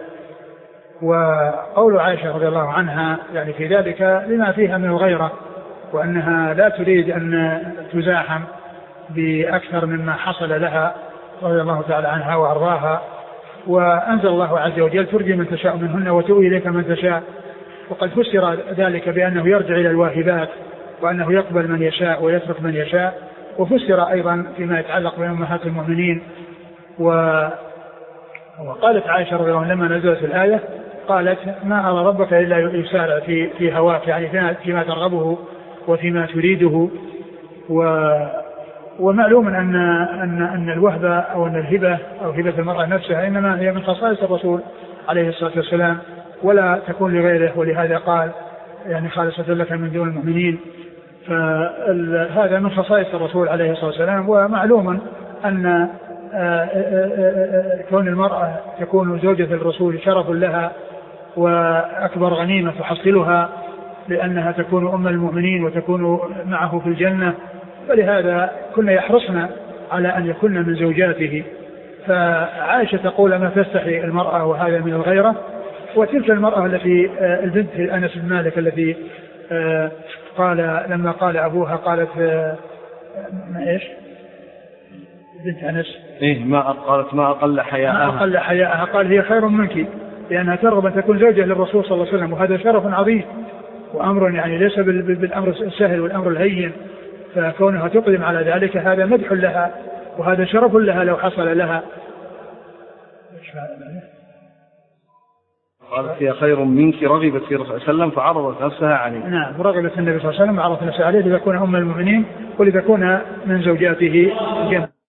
وقول عائشة رضي الله عنها يعني في ذلك لما فيها من الغيرة، وأنها لا تريد أن تزاحم بأكثر مما حصل لها رضي الله تعالى عنها وأرضاها. وأنزل الله عز وجل: ترجي من تشاء منهن وتؤوي إليك من تشاء. وقد فسر ذلك بأنه يرجع إلى الواهبات، وأنه يقبل من يشاء ويترك من يشاء. وفسر أيضا فيما يتعلق بأمهات المؤمنين. و... وقالت عائشة رضي الله عنها لما نزلت الآية قالت: ما أرى ربك إلا يسارع في, في هواك، يعني فيما ترغبه وفيما تريده. و... ومعلوم أن, أن, أن الوهبة أو أن الهبة أو هبة المرأة نفسها إنما هي من خصائص الرسول عليه الصلاة والسلام ولا تكون لغيره، ولهذا قال يعني خالصة لك من دون المؤمنين. فهذا من خصائص الرسول عليه الصلاة والسلام. ومعلوم أن كون المرأة تكون زوجة الرسول شرف لها وأكبر غنيمة تحصلها، لأنها تكون أم المؤمنين وتكون معه في الجنة، فلهذا كنا يحرصنا على أن يكون من زوجاته. فعائشة تقول: ما تستحي المرأة، وهذا من الغيرة. وتلك المرأة التي البنت أنس بن مالك التي قال لما قال أبوها قالت ما إيش بنت أنس إيه ما قالت ما أقل حياءها ما أقل حياءها قال: هي خير منك، لأنها ترغب أن تكون زوجة للرسول صلى الله عليه وسلم، وهذا شرف عظيم وأمر يعني ليس بالأمر السهل والأمر الهين. فكونها تقدم على ذلك هذا مدح لها وهذا شرف لها لو حصل لها. قالت: هي خير منك، رغبت في الرسول صلى الله عليه وسلم فعرضت نفسها عليه. نعم رغبت النبي صلى الله عليه وسلم وعرضت نفسها عليه لتكون أم المؤمنين ولتكون من زوجاته الجنة.